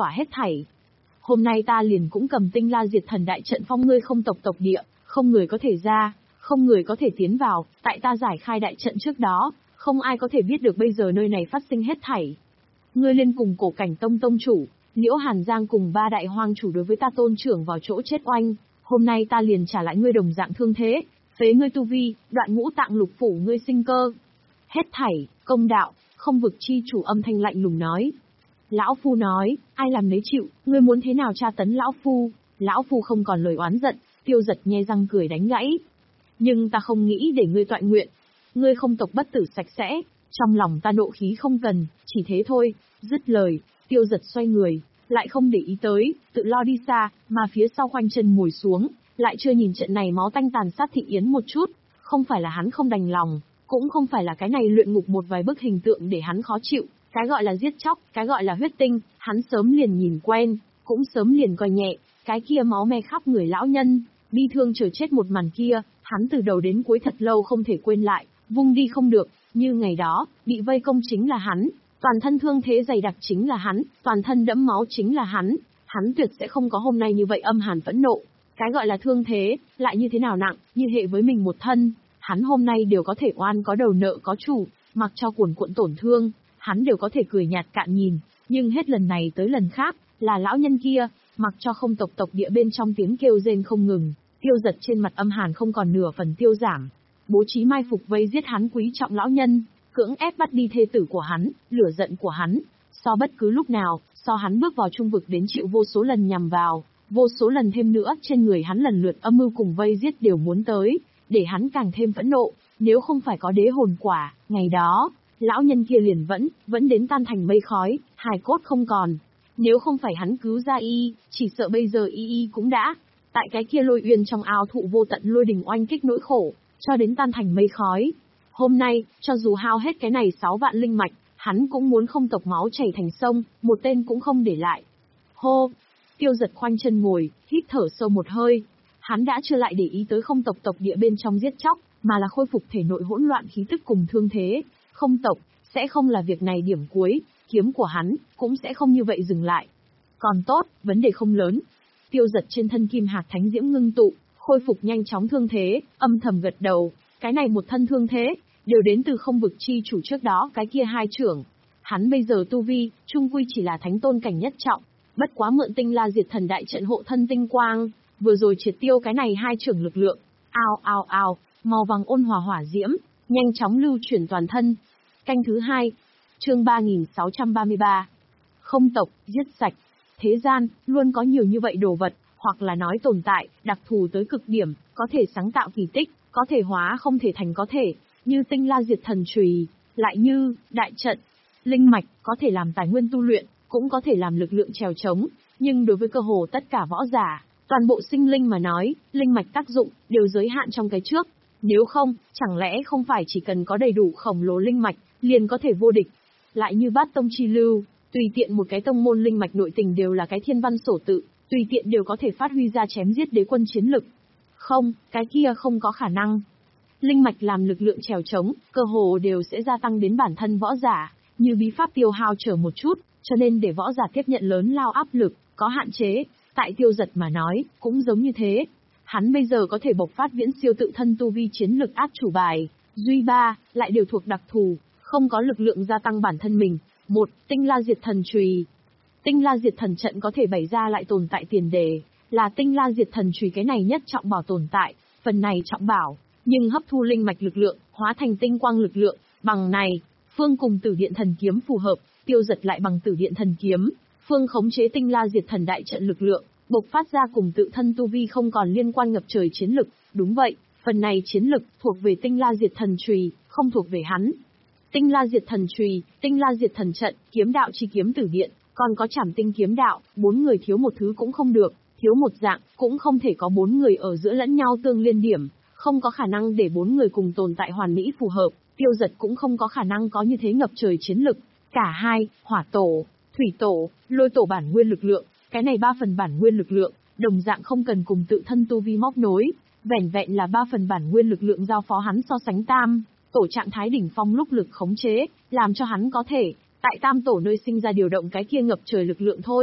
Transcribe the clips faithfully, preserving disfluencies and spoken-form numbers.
xỏa hết thảy. Hôm nay ta liền cũng cầm Tinh La Diệt Thần đại trận phong ngươi không tộc tộc địa, không người có thể ra, không người có thể tiến vào, tại ta giải khai đại trận trước đó, không ai có thể biết được bây giờ nơi này phát sinh hết thảy. Ngươi liên cùng Cổ Cảnh Tông tông chủ, Liễu Hàn Giang cùng ba đại hoang chủ đối với ta tôn trưởng vào chỗ chết oanh, hôm nay ta liền trả lại ngươi đồng dạng thương thế, phế ngươi tu vi, đoạn ngũ tạng lục phủ ngươi sinh cơ. Hết thảy, công đạo, không vực chi chủ âm thanh lạnh lùng nói. Lão Phu nói, ai làm nấy chịu, ngươi muốn thế nào tra tấn Lão Phu? Lão Phu không còn lời oán giận, Tiêu Giật nhe răng cười đánh gãy. Nhưng ta không nghĩ để ngươi toại nguyện. Ngươi không tộc bất tử sạch sẽ, trong lòng ta nộ khí không cần, chỉ thế thôi. Dứt lời, Tiêu Giật xoay người, lại không để ý tới, tự lo đi xa, mà phía sau khoanh chân ngồi xuống, lại chưa nhìn trận này máu tanh tàn sát thị yến một chút. Không phải là hắn không đành lòng, cũng không phải là cái này luyện ngục một vài bức hình tượng để hắn khó chịu. Cái gọi là giết chóc, cái gọi là huyết tinh, hắn sớm liền nhìn quen, cũng sớm liền coi nhẹ. Cái kia máu me khắp người lão nhân, bi thương chờ chết một màn kia, hắn từ đầu đến cuối thật lâu không thể quên lại, vung đi không được. Như ngày đó, bị vây công chính là hắn, toàn thân thương thế dày đặc chính là hắn, toàn thân đẫm máu chính là hắn. Hắn tuyệt sẽ không có hôm nay như vậy âm hàn phẫn nộ. Cái gọi là thương thế, lại như thế nào nặng, như hệ với mình một thân. Hắn hôm nay đều có thể oan có đầu nợ có chủ, mặc cho cuồn cuộn tổn thương, hắn đều có thể cười nhạt cạn nhìn. Nhưng hết lần này tới lần khác, là lão nhân kia, mặc cho không tộc tộc địa bên trong tiếng kêu rên không ngừng, Tiêu Giật trên mặt âm hàn không còn nửa phần tiêu giảm. Bố trí mai phục vây giết hắn quý trọng lão nhân, cưỡng ép bắt đi thê tử của hắn, lửa giận của hắn, so bất cứ lúc nào, so hắn bước vào trung vực đến chịu vô số lần nhằm vào, vô số lần thêm nữa trên người hắn lần lượt âm mưu cùng vây giết đều muốn tới, để hắn càng thêm phẫn nộ. Nếu không phải có đế hồn quả, ngày đó, lão nhân kia liền vẫn, vẫn đến tan thành mây khói, hài cốt không còn. Nếu không phải hắn cứu ra y, chỉ sợ bây giờ y y cũng đã, tại cái kia lôi uyên trong ao thụ vô tận lôi đình oanh kích nỗi khổ, cho đến tan thành mây khói. Hôm nay, cho dù hao hết cái này sáu vạn linh mạch, hắn cũng muốn không tộc máu chảy thành sông, một tên cũng không để lại. Hô! Tiêu Giật khoanh chân ngồi, hít thở sâu một hơi. Hắn đã chưa lại để ý tới không tộc tộc địa bên trong giết chóc, mà là khôi phục thể nội hỗn loạn khí tức cùng thương thế. Không tộc, sẽ không là việc này điểm cuối, kiếm của hắn, cũng sẽ không như vậy dừng lại. Còn tốt, vấn đề không lớn. Tiêu Giật trên thân kim hạt thánh diễm ngưng tụ, khôi phục nhanh chóng thương thế, âm thầm gật đầu. Cái này một thân thương thế, đều đến từ không vực chi chủ trước đó cái kia hai trưởng. Hắn bây giờ tu vi, trung quy chỉ là thánh tôn cảnh nhất trọng, bất quá mượn Tinh La Diệt Thần đại trận hộ thân tinh quang, vừa rồi triệt tiêu cái này hai trưởng lực lượng. Ao ao ao, màu vàng ôn hòa hỏa diễm, nhanh chóng lưu chuyển toàn thân. Canh thứ hai, chương ba nghìn sáu trăm ba mươi ba. Không tộc, giết sạch. Thế gian, luôn có nhiều như vậy đồ vật, hoặc là nói tồn tại, đặc thù tới cực điểm, có thể sáng tạo kỳ tích, có thể hóa không thể thành có thể, như Tinh La Diệt Thần chùy, lại như, đại trận, linh mạch, có thể làm tài nguyên tu luyện, cũng có thể làm lực lượng trèo trống, nhưng đối với cơ hồ tất cả võ giả, toàn bộ sinh linh mà nói, linh mạch tác dụng, đều giới hạn trong cái trước. Nếu không, chẳng lẽ không phải chỉ cần có đầy đủ khổng lồ linh mạch, liền có thể vô địch. Lại như Bát Tông Chi Lưu, tùy tiện một cái tông môn linh mạch nội tình đều là cái thiên văn sổ tự, tùy tiện đều có thể phát huy ra chém giết đế quân chiến lực. Không, cái kia không có khả năng. Linh mạch làm lực lượng trèo trống, cơ hồ đều sẽ gia tăng đến bản thân võ giả, như bí pháp tiêu hao trở một chút, cho nên để võ giả tiếp nhận lớn lao áp lực, có hạn chế. Tại Tiêu Giật mà nói, cũng giống như thế. Hắn bây giờ có thể bộc phát viễn siêu tự thân tu vi chiến lực át chủ bài, duy ba, lại đều thuộc đặc thù, không có lực lượng gia tăng bản thân mình. Một, Tinh La Diệt Thần chùy. Tinh La Diệt Thần trận có thể bày ra lại tồn tại tiền đề, là Tinh La Diệt Thần chùy cái này nhất trọng bảo tồn tại, phần này trọng bảo, nhưng hấp thu linh mạch lực lượng, hóa thành tinh quang lực lượng, bằng này, Phương cùng Tử Điện Thần kiếm phù hợp, Tiêu Giật lại bằng Tử Điện Thần kiếm, Phương khống chế Tinh La Diệt Thần đại trận lực lượng, bộc phát ra cùng tự thân tu vi không còn liên quan ngập trời chiến lực, đúng vậy, phần này chiến lực thuộc về Tinh La Diệt Thần chùy, không thuộc về hắn. Tinh La Diệt Thần chùy, Tinh La Diệt Thần trận, kiếm đạo chi kiếm Tử Điện, còn có Trảm Tinh kiếm đạo, bốn người thiếu một thứ cũng không được, thiếu một dạng, cũng không thể có bốn người ở giữa lẫn nhau tương liên điểm, không có khả năng để bốn người cùng tồn tại hoàn mỹ phù hợp, Tiêu Giật cũng không có khả năng có như thế ngập trời chiến lực. Cả hai, hỏa tổ, thủy tổ, lôi tổ bản nguyên lực lượng, cái này ba phần bản nguyên lực lượng, đồng dạng không cần cùng tự thân tu vi móc nối, vẻn vẹn là ba phần bản nguyên lực lượng giao phó hắn so sánh tam tổ trạng thái đỉnh phong lúc lực khống chế, làm cho hắn có thể, tại tam tổ nơi sinh ra điều động cái kia ngập trời lực lượng thôi.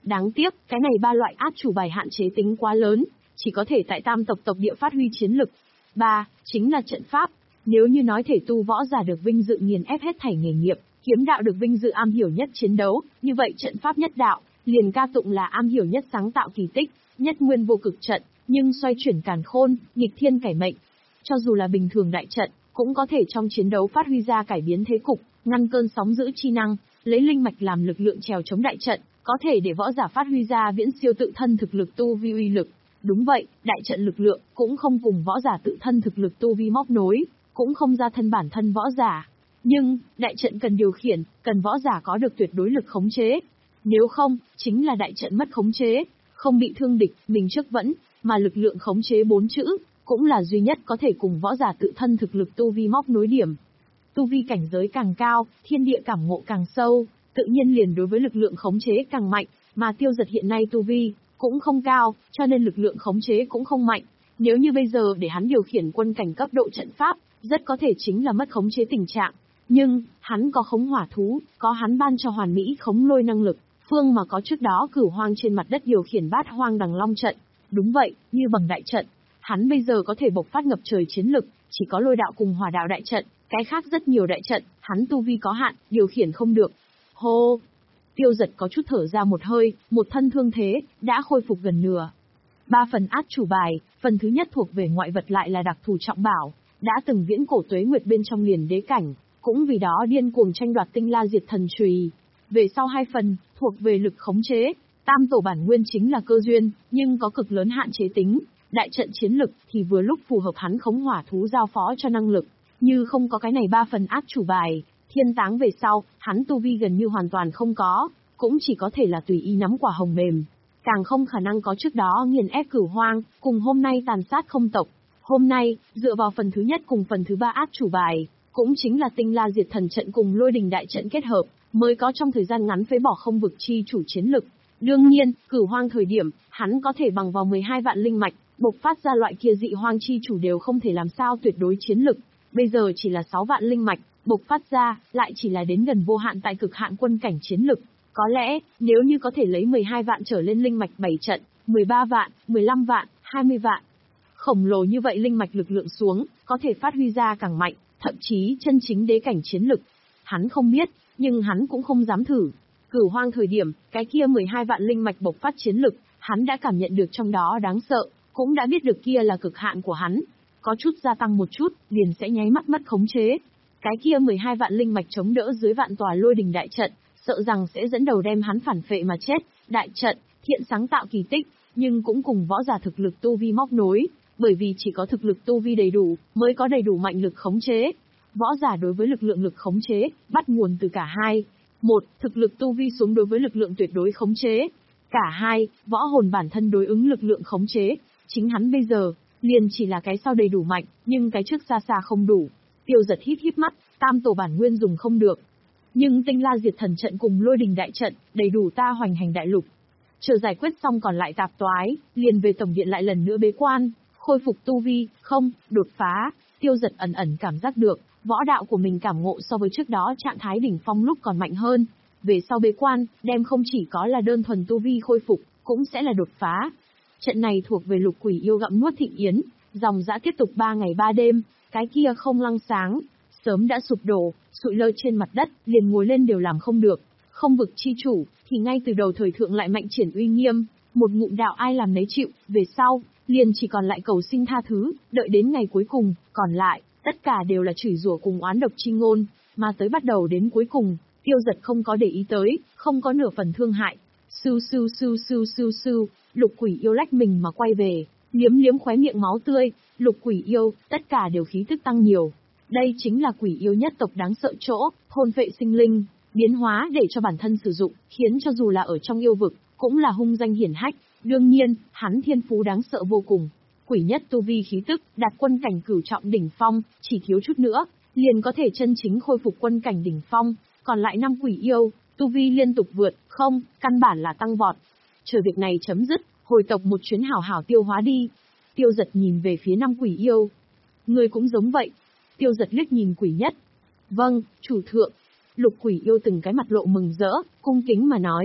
Đáng tiếc, cái này ba loại át chủ bài hạn chế tính quá lớn, chỉ có thể tại tam tộc tộc địa phát huy chiến lực. Ba, chính là trận pháp. Nếu như nói thể tu võ giả được vinh dự nghiền ép hết thảy nghề nghiệp, kiếm đạo được vinh dự am hiểu nhất chiến đấu, như vậy trận pháp nhất đạo, liền ca tụng là am hiểu nhất sáng tạo kỳ tích, nhất nguyên vô cực trận, nhưng xoay chuyển càn khôn, nghịch thiên cải mệnh. Cho dù là bình thường đại trận, cũng có thể trong chiến đấu phát huy ra cải biến thế cục, ngăn cơn sóng dữ chi năng, lấy linh mạch làm lực lượng trèo chống đại trận, có thể để võ giả phát huy ra viễn siêu tự thân thực lực tu vi uy lực. Đúng vậy, đại trận lực lượng cũng không cùng võ giả tự thân thực lực tu vi móc nối, cũng không ra thân bản thân võ giả. Nhưng, đại trận cần điều khiển, cần võ giả có được tuyệt đối lực khống chế. Nếu không, chính là đại trận mất khống chế, không bị thương địch, mình trước vẫn, mà lực lượng khống chế bốn chữ, cũng là duy nhất có thể cùng võ giả tự thân thực lực tu vi móc nối điểm. Tu vi cảnh giới càng cao, thiên địa cảm ngộ càng sâu, tự nhiên liền đối với lực lượng khống chế càng mạnh, mà Tiêu Dật hiện nay tu vi cũng không cao, cho nên lực lượng khống chế cũng không mạnh. Nếu như bây giờ để hắn điều khiển quân cảnh cấp độ trận pháp, rất có thể chính là mất khống chế tình trạng. Nhưng, hắn có khống hỏa thú, có hắn ban cho hoàn mỹ khống lôi năng lực, phương mà có trước đó Cửu Hoang trên mặt đất điều khiển bát hoang đằng long trận. Đúng vậy, như bằng đại trận, hắn bây giờ có thể bộc phát ngập trời chiến lực, chỉ có lôi đạo cùng hỏa đạo đại trận, cái khác rất nhiều đại trận, hắn tu vi có hạn, điều khiển không được. Hô! Tiêu Dật có chút thở ra một hơi, một thân thương thế, đã khôi phục gần nửa. Ba phần át chủ bài, phần thứ nhất thuộc về ngoại vật lại là đặc thù trọng bảo, đã từng viễn cổ tuế nguyệt bên trong liền đế cảnh, cũng vì đó điên cuồng tranh đoạt tinh la diệt thần chùy. Về sau hai phần, thuộc về lực khống chế, tam tổ bản nguyên chính là cơ duyên, nhưng có cực lớn hạn chế tính, đại trận chiến lực thì vừa lúc phù hợp hắn khống hỏa thú giao phó cho năng lực, như không có cái này ba phần át chủ bài, thiên táng về sau, hắn tu vi gần như hoàn toàn không có, cũng chỉ có thể là tùy ý nắm quả hồng mềm, càng không khả năng có trước đó nghiền ép Cửu Hoang, cùng hôm nay tàn sát không tộc. Hôm nay, dựa vào phần thứ nhất cùng phần thứ ba át chủ bài, cũng chính là tinh la diệt thần trận cùng lôi đình đại trận kết hợp, mới có trong thời gian ngắn phế bỏ không vực chi chủ chiến lực. Đương nhiên, Cửu Hoang thời điểm, hắn có thể bằng vào mười hai vạn linh mạch, bộc phát ra loại kia dị hoang chi chủ đều không thể làm sao tuyệt đối chiến lực. Bây giờ chỉ là sáu vạn linh mạch, bộc phát ra, lại chỉ là đến gần vô hạn tại cực hạn quân cảnh chiến lực. Có lẽ, nếu như có thể lấy mười hai vạn trở lên linh mạch bảy trận, mười ba vạn, mười lăm vạn, hai mươi vạn. Khổng lồ như vậy linh mạch lực lượng xuống, có thể phát huy ra càng mạnh, thậm chí chân chính đế cảnh chiến lực. Hắn không biết, nhưng hắn cũng không dám thử. Cửu Hoang thời điểm, cái kia mười hai vạn linh mạch bộc phát chiến lực, hắn đã cảm nhận được trong đó đáng sợ, cũng đã biết được kia là cực hạn của hắn. Có chút gia tăng một chút, liền sẽ nháy mắt mất khống chế. Cái kia mười hai vạn linh mạch chống đỡ dưới vạn tòa lôi đình đại trận, sợ rằng sẽ dẫn đầu đem hắn phản phệ mà chết. Đại trận, thiện sáng tạo kỳ tích, nhưng cũng cùng võ giả thực lực tu vi móc nối, bởi vì chỉ có thực lực tu vi đầy đủ, mới có đầy đủ mạnh lực khống chế. Võ giả đối với lực lượng lực khống chế, bắt nguồn từ cả hai. Một, thực lực tu vi xuống đối với lực lượng tuyệt đối khống chế. Cả hai, võ hồn bản thân đối ứng lực lượng khống chế. Chính hắn bây giờ, liền chỉ là cái sau đầy đủ mạnh, nhưng cái trước xa xa không đủ. Tiêu Dật híp híp mắt, tam tổ bản nguyên dùng không được. Nhưng tinh la diệt thần trận cùng lôi đình đại trận, đầy đủ ta hoành hành đại lục. Chờ giải quyết xong còn lại tạp toái, liền về tổng điện lại lần nữa bế quan, khôi phục tu vi, không, đột phá. Tiêu Dật ẩn ẩn cảm giác được, võ đạo của mình cảm ngộ so với trước đó trạng thái đỉnh phong lúc còn mạnh hơn. Về sau bế quan, đem không chỉ có là đơn thuần tu vi khôi phục, cũng sẽ là đột phá. Trận này thuộc về lục quỷ yêu gặm nuốt thịnh yến, dòng dã tiếp tục ba ngày ba đêm, cái kia không lăng sáng, sớm đã sụp đổ, sụi lơ trên mặt đất, liền ngồi lên đều làm không được. Không vực chi chủ, thì ngay từ đầu thời thượng lại mạnh triển uy nghiêm, một ngụm đạo ai làm nấy chịu, về sau, liền chỉ còn lại cầu xin tha thứ, đợi đến ngày cuối cùng, còn lại, tất cả đều là chửi rủa cùng oán độc chi ngôn, mà tới bắt đầu đến cuối cùng, Tiêu Dật không có để ý tới, không có nửa phần thương hại. Sưu sưu sưu sưu sưu sưu, lục quỷ yêu lách mình mà quay về, liếm liếm khóe miệng máu tươi, lục quỷ yêu, tất cả đều khí tức tăng nhiều. Đây chính là quỷ yêu nhất tộc đáng sợ chỗ, thôn vệ sinh linh, biến hóa để cho bản thân sử dụng, khiến cho dù là ở trong yêu vực, cũng là hung danh hiển hách. Đương nhiên, hắn thiên phú đáng sợ vô cùng. Quỷ nhất tu vi khí tức, đạt quân cảnh cửu trọng đỉnh phong, chỉ thiếu chút nữa, liền có thể chân chính khôi phục quân cảnh đỉnh phong. Còn lại năm quỷ yêu, tu vi liên tục vượt, không, căn bản là tăng vọt. Chờ việc này chấm dứt, hồi tộc một chuyến hảo hảo tiêu hóa đi. Tiêu Dật nhìn về phía năm quỷ yêu. Người cũng giống vậy. Tiêu Dật liếc nhìn quỷ nhất. Vâng, chủ thượng. Lục quỷ yêu từng cái mặt lộ mừng rỡ, cung kính mà nói.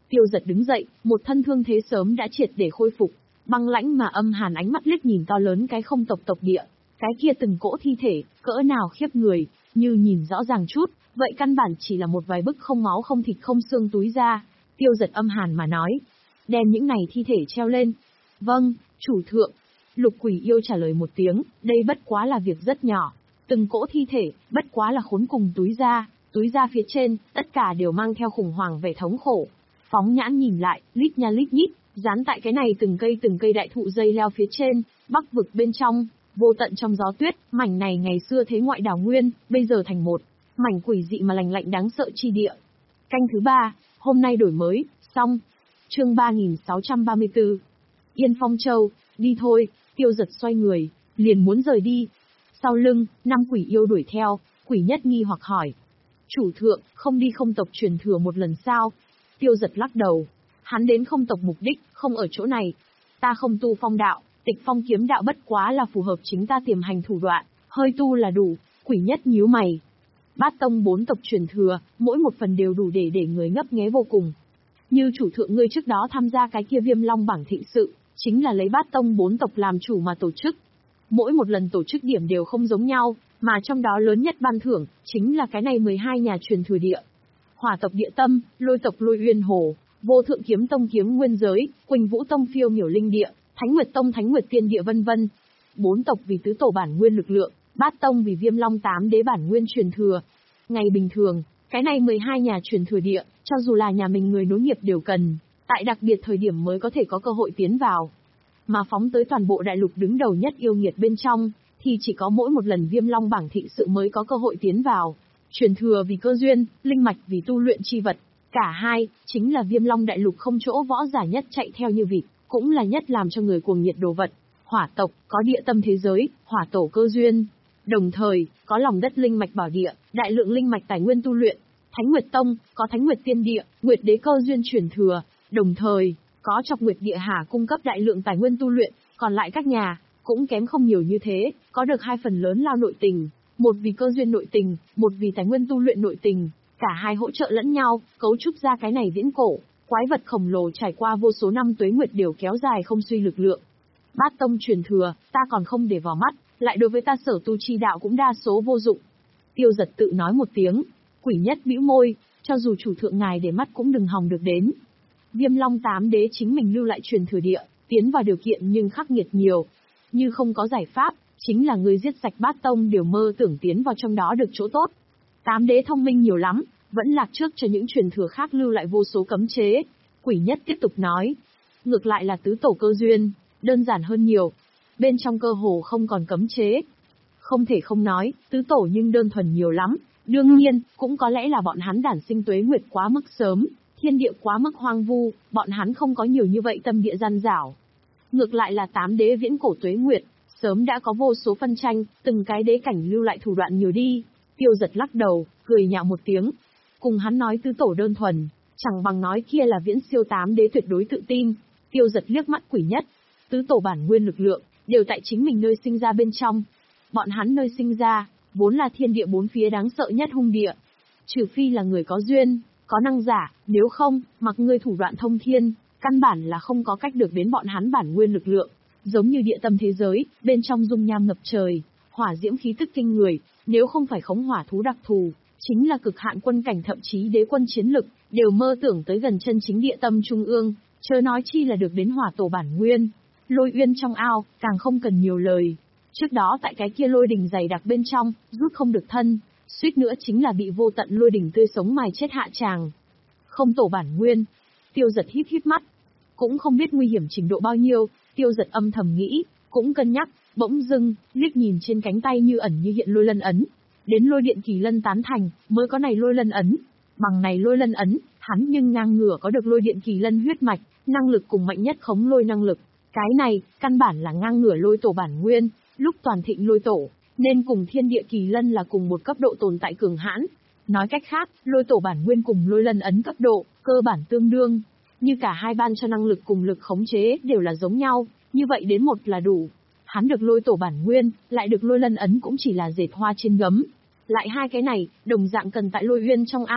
Tiêu Giật đứng dậy, một thân thương thế sớm đã triệt để khôi phục, băng lãnh mà âm hàn ánh mắt liếc nhìn to lớn cái không tộc tộc địa, cái kia từng cỗ thi thể, cỡ nào khiếp người, như nhìn rõ ràng chút, vậy căn bản chỉ là một vài bức không máu không thịt không xương túi ra. Tiêu Giật âm hàn mà nói, đem những này thi thể treo lên. Vâng, chủ thượng. Lục Quỷ Yêu trả lời một tiếng, đây bất quá là việc rất nhỏ. Từng cỗ thi thể, bất quá là khốn cùng túi da, túi da phía trên, tất cả đều mang theo khủng hoảng vẻ thống khổ. Phóng nhãn nhìn lại, lít nha lít nhít, dán tại cái này từng cây từng cây đại thụ dây leo phía trên, bắc vực bên trong, vô tận trong gió tuyết, mảnh này ngày xưa thế ngoại đảo nguyên, bây giờ thành một mảnh quỷ dị mà lành lạnh đáng sợ chi địa. Canh thứ ba, hôm nay đổi mới, xong. Chương ba nghìn sáu trăm ba mươi tư. Yên Phong Châu, đi thôi. Tiêu Giật xoay người, liền muốn rời đi. Sau lưng, năm quỷ yêu đuổi theo, Quỷ Nhất nghi hoặc hỏi: chủ thượng, không đi không tộc truyền thừa một lần sao? Tiêu Giật lắc đầu. Hắn đến không tộc mục đích, không ở chỗ này. Ta không tu phong đạo, tịch phong kiếm đạo bất quá là phù hợp chính ta tiềm hành thủ đoạn, hơi tu là đủ. Quỷ Nhất nhíu mày. Bát tông bốn tộc truyền thừa, mỗi một phần đều đủ để để người ngấp nghé vô cùng. Như chủ thượng ngươi trước đó tham gia cái kia Viêm Long bảng thịnh sự, chính là lấy bát tông bốn tộc làm chủ mà tổ chức. Mỗi một lần tổ chức điểm đều không giống nhau, mà trong đó lớn nhất ban thưởng, chính là cái này mười hai nhà truyền thừa địa. Hỏa tộc Địa Tâm, Lôi tộc Lôi Uyên Hồ, Vô Thượng Kiếm Tông Kiếm Nguyên Giới, Quỳnh Vũ Tông Phiêu Miểu Linh Địa, Thánh Nguyệt Tông Thánh Nguyệt Tiên Địa vân vân. Bốn tộc vì tứ tổ bản nguyên lực lượng, bát tông vì Viêm Long tám đế bản nguyên truyền thừa. Ngày bình thường, cái này mười hai nhà truyền thừa địa, cho dù là nhà mình người nối nghiệp đều cần, tại đặc biệt thời điểm mới có thể có cơ hội tiến vào. Mà phóng tới toàn bộ đại lục đứng đầu nhất yêu nghiệt bên trong, thì chỉ có mỗi một lần Viêm Long bảng thịnh sự mới có cơ hội tiến vào. Truyền thừa vì cơ duyên, linh mạch vì tu luyện chi vật. Cả hai, chính là Viêm Long đại lục không chỗ võ giả nhất chạy theo như vịt, cũng là nhất làm cho người cuồng nhiệt đồ vật. Hỏa tộc, có địa tâm thế giới, hỏa tổ cơ duyên. Đồng thời, có lòng đất linh mạch bảo địa, đại lượng linh mạch tài nguyên tu luyện. Thánh Nguyệt Tông, có Thánh Nguyệt Tiên Địa, Nguyệt Đế cơ duyên truyền thừa. Đồng thời, có Trọc Nguyệt Địa Hà cung cấp đại lượng tài nguyên tu luyện, còn lại các nhà, cũng kém không nhiều như thế, có được hai phần lớn lao nội tình. Một vì cơ duyên nội tình, một vì tài nguyên tu luyện nội tình, cả hai hỗ trợ lẫn nhau, cấu trúc ra cái này viễn cổ, quái vật khổng lồ trải qua vô số năm tuế nguyệt đều kéo dài không suy lực lượng. Bát tông truyền thừa, ta còn không để vào mắt, lại đối với ta sở tu chi đạo cũng đa số vô dụng. Tiêu Giật tự nói một tiếng, Quỷ Nhất bĩu môi, cho dù chủ thượng ngài để mắt cũng đừng hòng được đến. Viêm Long tám đế chính mình lưu lại truyền thừa địa, tiến vào điều kiện nhưng khắc nghiệt nhiều. Như không có giải pháp, chính là người giết sạch bát tông đều mơ tưởng tiến vào trong đó được chỗ tốt. Tám đế thông minh nhiều lắm, vẫn lạc trước cho những truyền thừa khác lưu lại vô số cấm chế. Quỷ Nhất tiếp tục nói, ngược lại là tứ tổ cơ duyên, đơn giản hơn nhiều. Bên trong cơ hồ không còn cấm chế. Không thể không nói, tứ tổ nhưng đơn thuần nhiều lắm. Đương nhiên, cũng có lẽ là bọn hắn đản sinh tuế nguyệt quá mức sớm, thiên địa quá mức hoang vu, bọn hắn không có nhiều như vậy tâm địa gian dảo. Ngược lại là tám đế viễn cổ tuế nguyệt, sớm đã có vô số phân tranh, từng cái đế cảnh lưu lại thủ đoạn nhiều đi. Tiêu Giật lắc đầu, cười nhạo một tiếng. Cùng hắn nói tứ tổ đơn thuần, chẳng bằng nói kia là viễn siêu tám đế tuyệt đối tự tin. Tiêu Giật liếc mắt Quỷ Nhất. Tứ tổ bản nguyên lực lượng, đều tại chính mình nơi sinh ra bên trong. Bọn hắn nơi sinh ra, vốn là thiên địa bốn phía đáng sợ nhất hung địa. Trừ phi là người có duyên, có năng giả, nếu không, mặc ngươi thủ đoạn thông thiên, căn bản là không có cách được đến bọn hắn bản nguyên lực lượng. Giống như địa tâm thế giới, bên trong dung nham ngập trời, hỏa diễm khí tức kinh người, nếu không phải khống hỏa thú đặc thù, chính là cực hạn quân cảnh thậm chí đế quân chiến lực, đều mơ tưởng tới gần chân chính địa tâm trung ương, chớ nói chi là được đến hỏa tổ bản nguyên. Lôi uyên trong ao, càng không cần nhiều lời. Trước đó tại cái kia lôi đỉnh dày đặc bên trong, rút không được thân, suýt nữa chính là bị vô tận lôi đỉnh tươi sống mài chết hạ tràng. Không tổ bản nguyên. Tiêu Giật híp híp mắt. Cũng không biết nguy hiểm trình độ bao nhiêu, Tiêu Giật âm thầm nghĩ, cũng cân nhắc, bỗng dưng, liếc nhìn trên cánh tay như ẩn như hiện lôi lân ấn. Đến lôi điện kỳ lân tán thành, mới có này lôi lân ấn. Bằng này lôi lân ấn, hắn nhưng ngang ngửa có được lôi điện kỳ lân huyết mạch, năng lực cùng mạnh nhất khống lôi năng lực. Cái này, căn bản là ngang ngửa lôi tổ bản nguyên, lúc toàn thịnh lôi tổ, nên cùng thiên địa kỳ lân là cùng một cấp độ tồn tại cường hãn. Nói cách khác, lôi tổ bản nguyên cùng lôi lân ấn cấp độ, cơ bản tương đương. Như cả hai ban cho năng lực cùng lực khống chế đều là giống nhau, như vậy đến một là đủ. Hắn được lôi tổ bản nguyên, lại được lôi lân ấn cũng chỉ là dệt hoa trên gấm. Lại hai cái này, đồng dạng cần tại lôi uyên trong ao,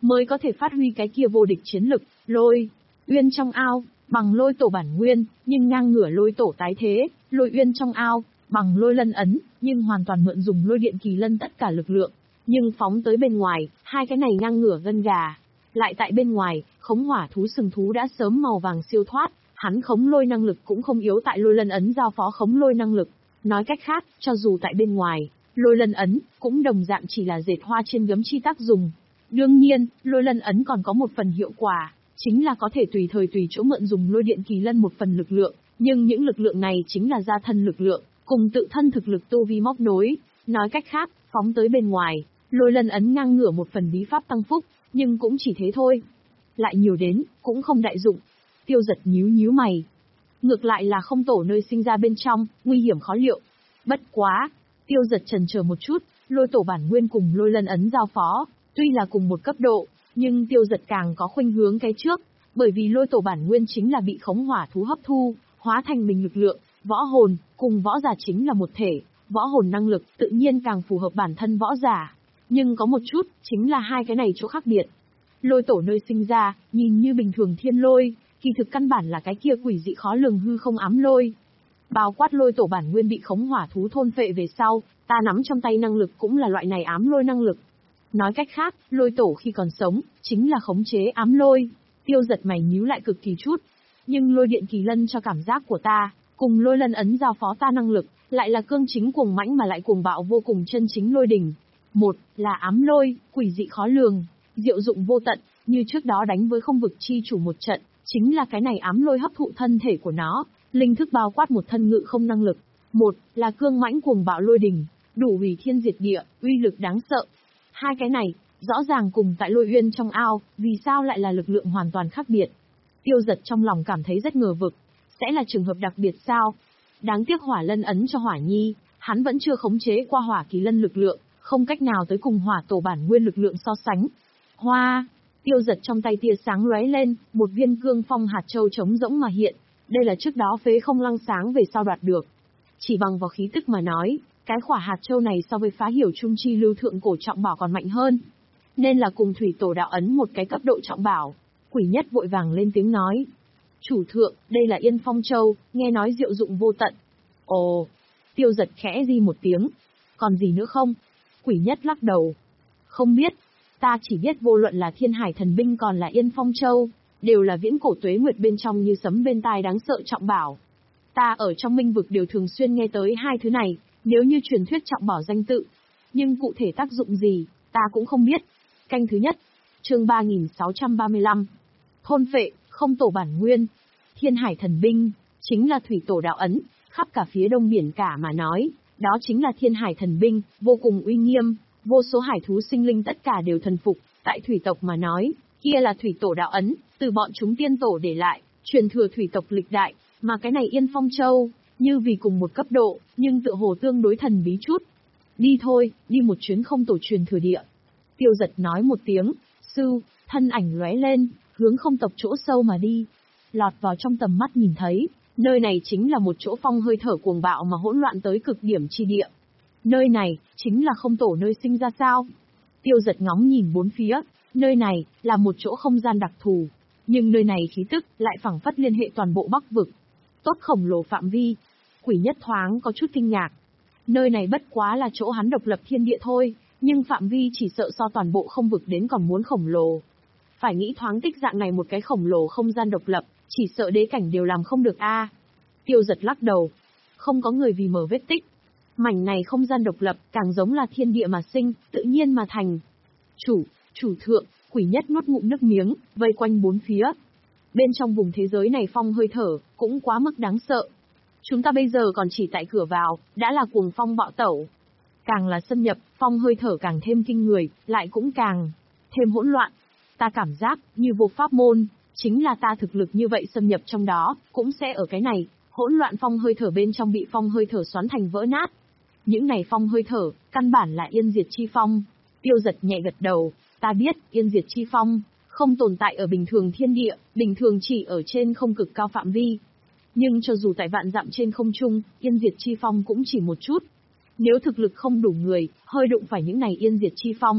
mới có thể phát huy cái kia vô địch chiến lực. Lôi uyên trong ao, bằng lôi tổ bản nguyên, nhưng ngang ngửa lôi tổ tái thế. Lôi uyên trong ao, bằng lôi lân ấn, nhưng hoàn toàn mượn dùng lôi điện kỳ lân tất cả lực lượng. Nhưng phóng tới bên ngoài, hai cái này ngang ngửa gân gà. Lại tại bên ngoài, khống hỏa thú sừng thú đã sớm màu vàng siêu thoát, hắn khống lôi năng lực cũng không yếu tại lôi lân ấn giao phó khống lôi năng lực. Nói cách khác, cho dù tại bên ngoài, lôi lân ấn cũng đồng dạng chỉ là dệt hoa trên gấm chi tác dùng. Đương nhiên, lôi lân ấn còn có một phần hiệu quả, chính là có thể tùy thời tùy chỗ mượn dùng lôi điện kỳ lân một phần lực lượng, nhưng những lực lượng này chính là gia thân lực lượng, cùng tự thân thực lực tu vi móc nối. Nói cách khác, phóng tới bên ngoài, lôi lân ấn ngang ngửa một phần bí pháp tăng phúc, nhưng cũng chỉ thế thôi. Lại nhiều đến, cũng không đại dụng. Tiêu Giật nhíu nhíu mày. Ngược lại là không tổ nơi sinh ra bên trong, nguy hiểm khó liệu. Bất quá, Tiêu Giật chần chờ một chút, lôi tổ bản nguyên cùng lôi lân ấn giao phó, tuy là cùng một cấp độ, nhưng Tiêu Giật càng có khuynh hướng cái trước, bởi vì lôi tổ bản nguyên chính là bị khống hỏa thú hấp thu, hóa thành mình lực lượng, võ hồn, cùng võ giả chính là một thể, võ hồn năng lực tự nhiên càng phù hợp bản thân võ giả. Nhưng có một chút, chính là hai cái này chỗ khác biệt. Lôi tổ nơi sinh ra, nhìn như bình thường thiên lôi, kỳ thực căn bản là cái kia quỷ dị khó lường hư không ám lôi. Bao quát lôi tổ bản nguyên bị khống hỏa thú thôn phệ về sau, ta nắm trong tay năng lực cũng là loại này ám lôi năng lực. Nói cách khác, lôi tổ khi còn sống, chính là khống chế ám lôi. Tiêu Giật mày nhíu lại cực kỳ chút. Nhưng lôi điện kỳ lân cho cảm giác của ta, cùng lôi lân ấn giao phó ta năng lực, lại là cương chính cuồng mãnh mà lại cuồng bạo vô cùng chân chính lôi đỉnh. Một, là ám lôi, quỷ dị khó lường, diệu dụng vô tận, như trước đó đánh với không vực chi chủ một trận, chính là cái này ám lôi hấp thụ thân thể của nó, linh thức bao quát một thân ngự không năng lực. Một, là cương mãnh cuồng bạo lôi đỉnh, đủ hủy thiên diệt địa, uy lực đáng sợ. Hai cái này, rõ ràng cùng tại lôi uyên trong ao, vì sao lại là lực lượng hoàn toàn khác biệt. Tiêu Giật trong lòng cảm thấy rất ngờ vực, sẽ là trường hợp đặc biệt sao? Đáng tiếc hỏa lân ấn cho hỏa nhi, hắn vẫn chưa khống chế qua hỏa kỳ lân lực lượng, không cách nào tới cùng hỏa tổ bản nguyên lực lượng so sánh. Hoa, Tiêu Giật trong tay tia sáng lóe lên, một viên cương phong hạt châu trống rỗng mà hiện, đây là trước đó phế không lăng sáng về sau đoạt được. Chỉ bằng vào khí tức mà nói, cái khỏa hạt châu này so với phá hiểu trung chi lưu thượng cổ trọng bảo còn mạnh hơn. Nên là cùng thủy tổ đạo ấn một cái cấp độ trọng bảo. Quỷ Nhất vội vàng lên tiếng nói. Chủ thượng, đây là Yên Phong Châu, nghe nói diệu dụng vô tận. Ồ, Tiêu Giật khẽ di một tiếng. Còn gì nữa không? Quỷ Nhất lắc đầu. Không biết, ta chỉ biết vô luận là Thiên Hải Thần Binh còn là Yên Phong Châu, đều là viễn cổ tuế nguyệt bên trong như sấm bên tai đáng sợ trọng bảo. Ta ở trong minh vực đều thường xuyên nghe tới hai thứ này, nếu như truyền thuyết trọng bảo danh tự. Nhưng cụ thể tác dụng gì, ta cũng không biết. Canh thứ nhất, chương ba nghìn sáu trăm ba mươi lăm. Thôn phệ, không tổ bản nguyên. Thiên Hải Thần Binh, chính là thủy tổ đạo ấn, khắp cả phía đông biển cả mà nói, đó chính là Thiên Hải Thần Binh, vô cùng uy nghiêm, vô số hải thú sinh linh tất cả đều thần phục, tại thủy tộc mà nói, kia là thủy tổ đạo ấn, từ bọn chúng tiên tổ để lại, truyền thừa thủy tộc lịch đại, mà cái này Yên Phong Châu, như vì cùng một cấp độ, nhưng tựa hồ tương đối thần bí chút. Đi thôi, đi một chuyến không tổ truyền thừa địa. Tiêu Giật nói một tiếng, sư, thân ảnh lóe lên, hướng không tộc chỗ sâu mà đi. Lọt vào trong tầm mắt nhìn thấy, nơi này chính là một chỗ phong hơi thở cuồng bạo mà hỗn loạn tới cực điểm chi địa. Nơi này, chính là không tổ nơi sinh ra sao? Tiêu Giật ngóng nhìn bốn phía, nơi này, là một chỗ không gian đặc thù. Nhưng nơi này khí tức, lại phảng phất liên hệ toàn bộ Bắc vực. Tốt khổng lồ phạm vi. Quỷ Nhất thoáng có chút kinh ngạc. Nơi này bất quá là chỗ hắn độc lập thiên địa thôi, nhưng phạm vi chỉ sợ so toàn bộ không vực đến còn muốn khổng lồ. Phải nghĩ thoáng tích dạng này một cái khổng lồ không gian độc lập, chỉ sợ đế cảnh đều làm không được a. À. Tiêu Giật lắc đầu. Không có người vì mở vết tích. Mảnh này không gian độc lập, càng giống là thiên địa mà sinh, tự nhiên mà thành. Chủ, chủ thượng, Quỷ Nhất nuốt ngụm nước miếng, vây quanh bốn phía. Bên trong vùng thế giới này phong hơi thở, cũng quá mức đáng sợ. Chúng ta bây giờ còn chỉ tại cửa vào, đã là cuồng phong bạo tẩu. Càng là xâm nhập, phong hơi thở càng thêm kinh người, lại cũng càng thêm hỗn loạn. Ta cảm giác, như vô pháp môn, chính là ta thực lực như vậy xâm nhập trong đó, cũng sẽ ở cái này, hỗn loạn phong hơi thở bên trong bị phong hơi thở xoắn thành vỡ nát. Những này phong hơi thở, căn bản là yên diệt chi phong. Tiêu Giật nhẹ gật đầu, ta biết, yên diệt chi phong, không tồn tại ở bình thường thiên địa, bình thường chỉ ở trên không cực cao phạm vi. Nhưng cho dù tại vạn dặm trên không trung, yên diệt chi phong cũng chỉ một chút. Nếu thực lực không đủ người, hơi đụng phải những này yên diệt chi phong,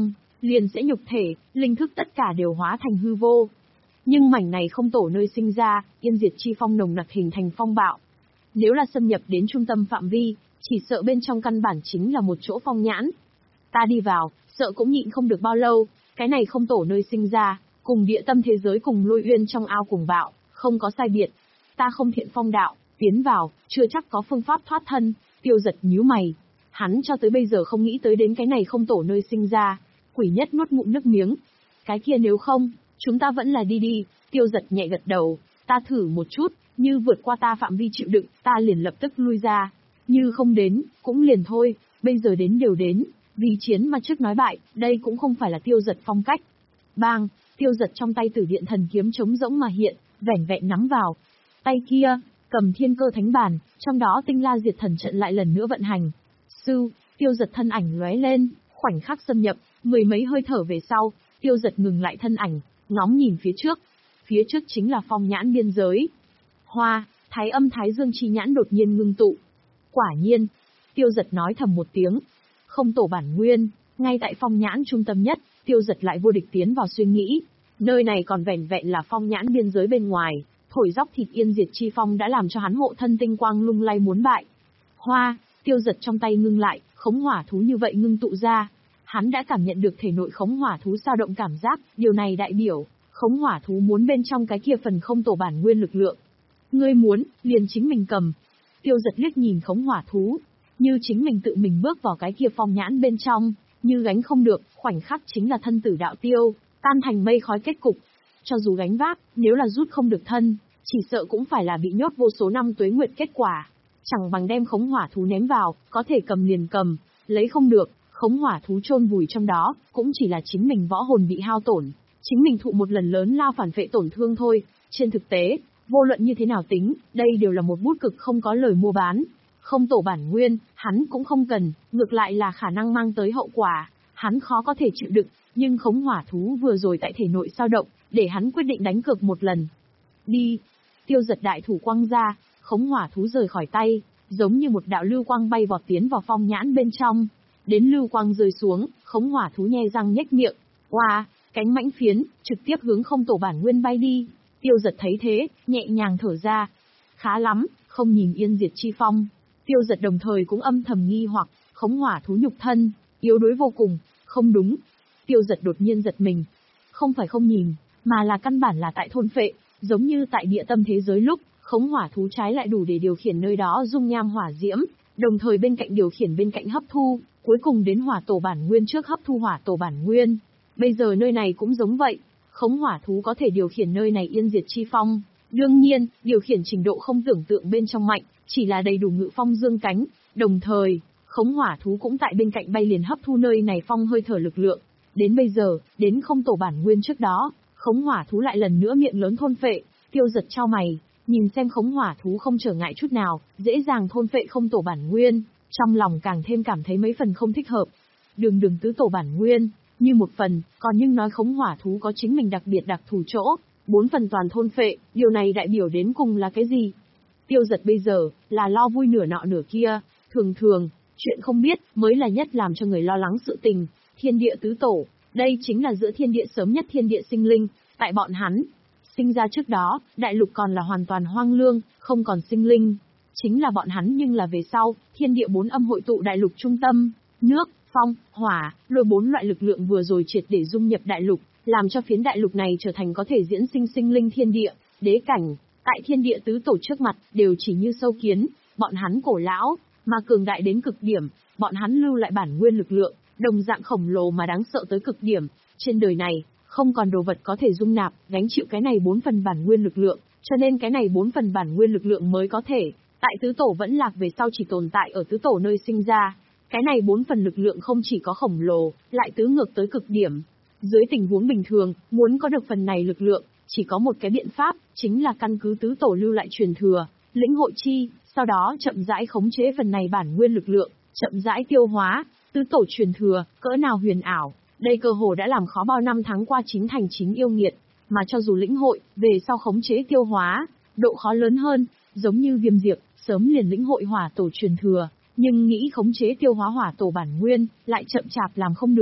liền sẽ nhục thể, linh thức tất cả đều hóa thành hư vô. Nhưng mảnh này không tổ nơi sinh ra, yên diệt chi phong nồng nặc hình thành phong bạo. Nếu là xâm nhập đến trung tâm phạm vi, chỉ sợ bên trong căn bản chính là một chỗ phong nhãn. Ta đi vào, sợ cũng nhịn không được bao lâu, cái này không tổ nơi sinh ra, cùng địa tâm thế giới cùng lôi uyên trong ao cùng bạo, không có sai biệt. Ta không thiện phong đạo, tiến vào, chưa chắc có phương pháp thoát thân. Tiêu Giật nhíu mày. Hắn cho tới bây giờ không nghĩ tới đến cái này không tổ nơi sinh ra. Quỷ Nhất nuốt ngụm nước miếng. Cái kia nếu không, chúng ta vẫn là đi đi. Tiêu Giật nhẹ gật đầu. Ta thử một chút, như vượt qua ta phạm vi chịu đựng, ta liền lập tức lui ra. Như không đến, cũng liền thôi, bây giờ đến đều đến. Vì chiến mà trước nói bại, đây cũng không phải là Tiêu Giật phong cách. Bang, Tiêu Giật trong tay Tử Điện Thần Kiếm trống rỗng mà hiện, vẻn vẹn nắm vào. Tay kia, cầm Thiên Cơ Thánh Bàn, trong đó Tinh La Diệt Thần Trận lại lần nữa vận hành. Sư, Tiêu Giật thân ảnh lóe lên, khoảnh khắc xâm nhập, mười mấy hơi thở về sau, Tiêu Giật ngừng lại thân ảnh, ngóng nhìn phía trước. Phía trước chính là phong nhãn biên giới. Hoa, Thái Âm Thái Dương chi nhãn đột nhiên ngưng tụ. Quả nhiên, Tiêu Giật nói thầm một tiếng. Không tổ bản nguyên, ngay tại phong nhãn trung tâm nhất, Tiêu Giật lại vô địch tiến vào suy nghĩ. Nơi này còn vẻn vẹn là phong nhãn biên giới bên ngoài, thổi dốc thịt yên diệt chi phong đã làm cho hắn hộ thân tinh quang lung lay muốn bại. Hoa, Tiêu Giật trong tay ngưng lại, khống hỏa thú như vậy ngưng tụ ra. Hắn đã cảm nhận được thể nội khống hỏa thú dao động cảm giác, điều này đại biểu, khống hỏa thú muốn bên trong cái kia phần không tổ bản nguyên lực lượng. Ngươi muốn, liền chính mình cầm. Tiêu Giật liếc nhìn khống hỏa thú, như chính mình tự mình bước vào cái kia phong nhãn bên trong, như gánh không được, khoảnh khắc chính là thân tử đạo tiêu, tan thành mây khói kết cục. Cho dù gánh vác, nếu là rút không được thân, chỉ sợ cũng phải là bị nhốt vô số năm tuế nguyệt kết quả. Chẳng bằng đem khống hỏa thú ném vào, có thể cầm liền cầm, lấy không được, khống hỏa thú chôn vùi trong đó, cũng chỉ là chính mình võ hồn bị hao tổn, chính mình thụ một lần lớn lao phản phệ tổn thương thôi. Trên thực tế, vô luận như thế nào tính, đây đều là một bút cực không có lời mua bán. Không tổ bản nguyên, hắn cũng không cần, ngược lại là khả năng mang tới hậu quả, hắn khó có thể chịu đựng, nhưng khống hỏa thú vừa rồi tại thể nội dao động, để hắn quyết định đánh cược một lần. Đi! Tiêu Giật đại thủ quăng ra, khống hỏa thú rời khỏi tay, giống như một đạo lưu quang bay vọt tiến vào phong nhãn bên trong. Đến lưu quang rơi xuống, khống hỏa thú nhe răng nhếch miệng, oa, cánh mãnh phiến, trực tiếp hướng không tổ bản nguyên bay đi. Tiêu Giật thấy thế, nhẹ nhàng thở ra. Khá lắm, không nhìn yên diệt chi phong. Tiêu Giật đồng thời cũng âm thầm nghi hoặc, khống hỏa thú nhục thân, yếu đuối vô cùng, không đúng. Tiêu Giật đột nhiên giật mình. Không phải không nhìn, mà là căn bản là tại thôn phệ, giống như tại địa tâm thế giới lúc, khống hỏa thú trái lại đủ để điều khiển nơi đó dung nham hỏa diễm, đồng thời bên cạnh điều khiển bên cạnh hấp thu, cuối cùng đến hỏa tổ bản nguyên trước hấp thu hỏa tổ bản nguyên. Bây giờ nơi này cũng giống vậy, khống hỏa thú có thể điều khiển nơi này yên diệt chi phong. Đương nhiên, điều khiển trình độ không tưởng tượng bên trong mạnh, chỉ là đầy đủ ngự phong dương cánh, đồng thời, khống hỏa thú cũng tại bên cạnh bay liền hấp thu nơi này phong hơi thở lực lượng. Đến bây giờ, đến không tổ bản nguyên trước đó, khống hỏa thú lại lần nữa miệng lớn thôn phệ. Tiêu Giật chau mày, nhìn xem khống hỏa thú không trở ngại chút nào, dễ dàng thôn phệ không tổ bản nguyên, trong lòng càng thêm cảm thấy mấy phần không thích hợp. Đường đường tứ tổ bản nguyên, như một phần, còn nhưng nói khống hỏa thú có chính mình đặc biệt đặc thù chỗ, bốn phần toàn thôn phệ, điều này đại biểu đến cùng là cái gì? Tiêu Giật bây giờ, là lo vui nửa nọ nửa kia, thường thường, chuyện không biết, mới là nhất làm cho người lo lắng sự tình. Thiên địa tứ tổ, đây chính là giữa thiên địa sớm nhất thiên địa sinh linh, tại bọn hắn sinh ra trước đó, đại lục còn là hoàn toàn hoang lương, không còn sinh linh. Chính là bọn hắn nhưng là về sau, thiên địa bốn âm hội tụ đại lục trung tâm, nước, phong, hỏa, lôi bốn loại lực lượng vừa rồi triệt để dung nhập đại lục, làm cho phiến đại lục này trở thành có thể diễn sinh sinh linh thiên địa, đế cảnh. Tại thiên địa tứ tổ trước mặt, đều chỉ như sâu kiến, bọn hắn cổ lão, mà cường đại đến cực điểm, bọn hắn lưu lại bản nguyên lực lượng, đồng dạng khổng lồ mà đáng sợ tới cực điểm. Trên đời này, không còn đồ vật có thể dung nạp, gánh chịu cái này bốn phần bản nguyên lực lượng, cho nên cái này bốn phần bản nguyên lực lượng mới có thể, tại tứ tổ vẫn lạc về sau chỉ tồn tại ở tứ tổ nơi sinh ra. Cái này bốn phần lực lượng không chỉ có khổng lồ, lại tứ ngược tới cực điểm. Dưới tình huống bình thường, muốn có được phần này lực lượng, chỉ có một cái biện pháp, chính là căn cứ tứ tổ lưu lại truyền thừa, lĩnh hội chi, sau đó chậm rãi khống chế phần này bản nguyên lực lượng, chậm rãi tiêu hóa. Tứ tổ truyền thừa, cỡ nào huyền ảo, đây cơ hồ đã làm khó bao năm tháng qua chính thành chính yêu nghiệt, mà cho dù lĩnh hội, về sau khống chế tiêu hóa, độ khó lớn hơn, giống như Viêm Diệp, sớm liền lĩnh hội hỏa tổ truyền thừa, nhưng nghĩ khống chế tiêu hóa hỏa tổ bản nguyên, lại chậm chạp làm không được.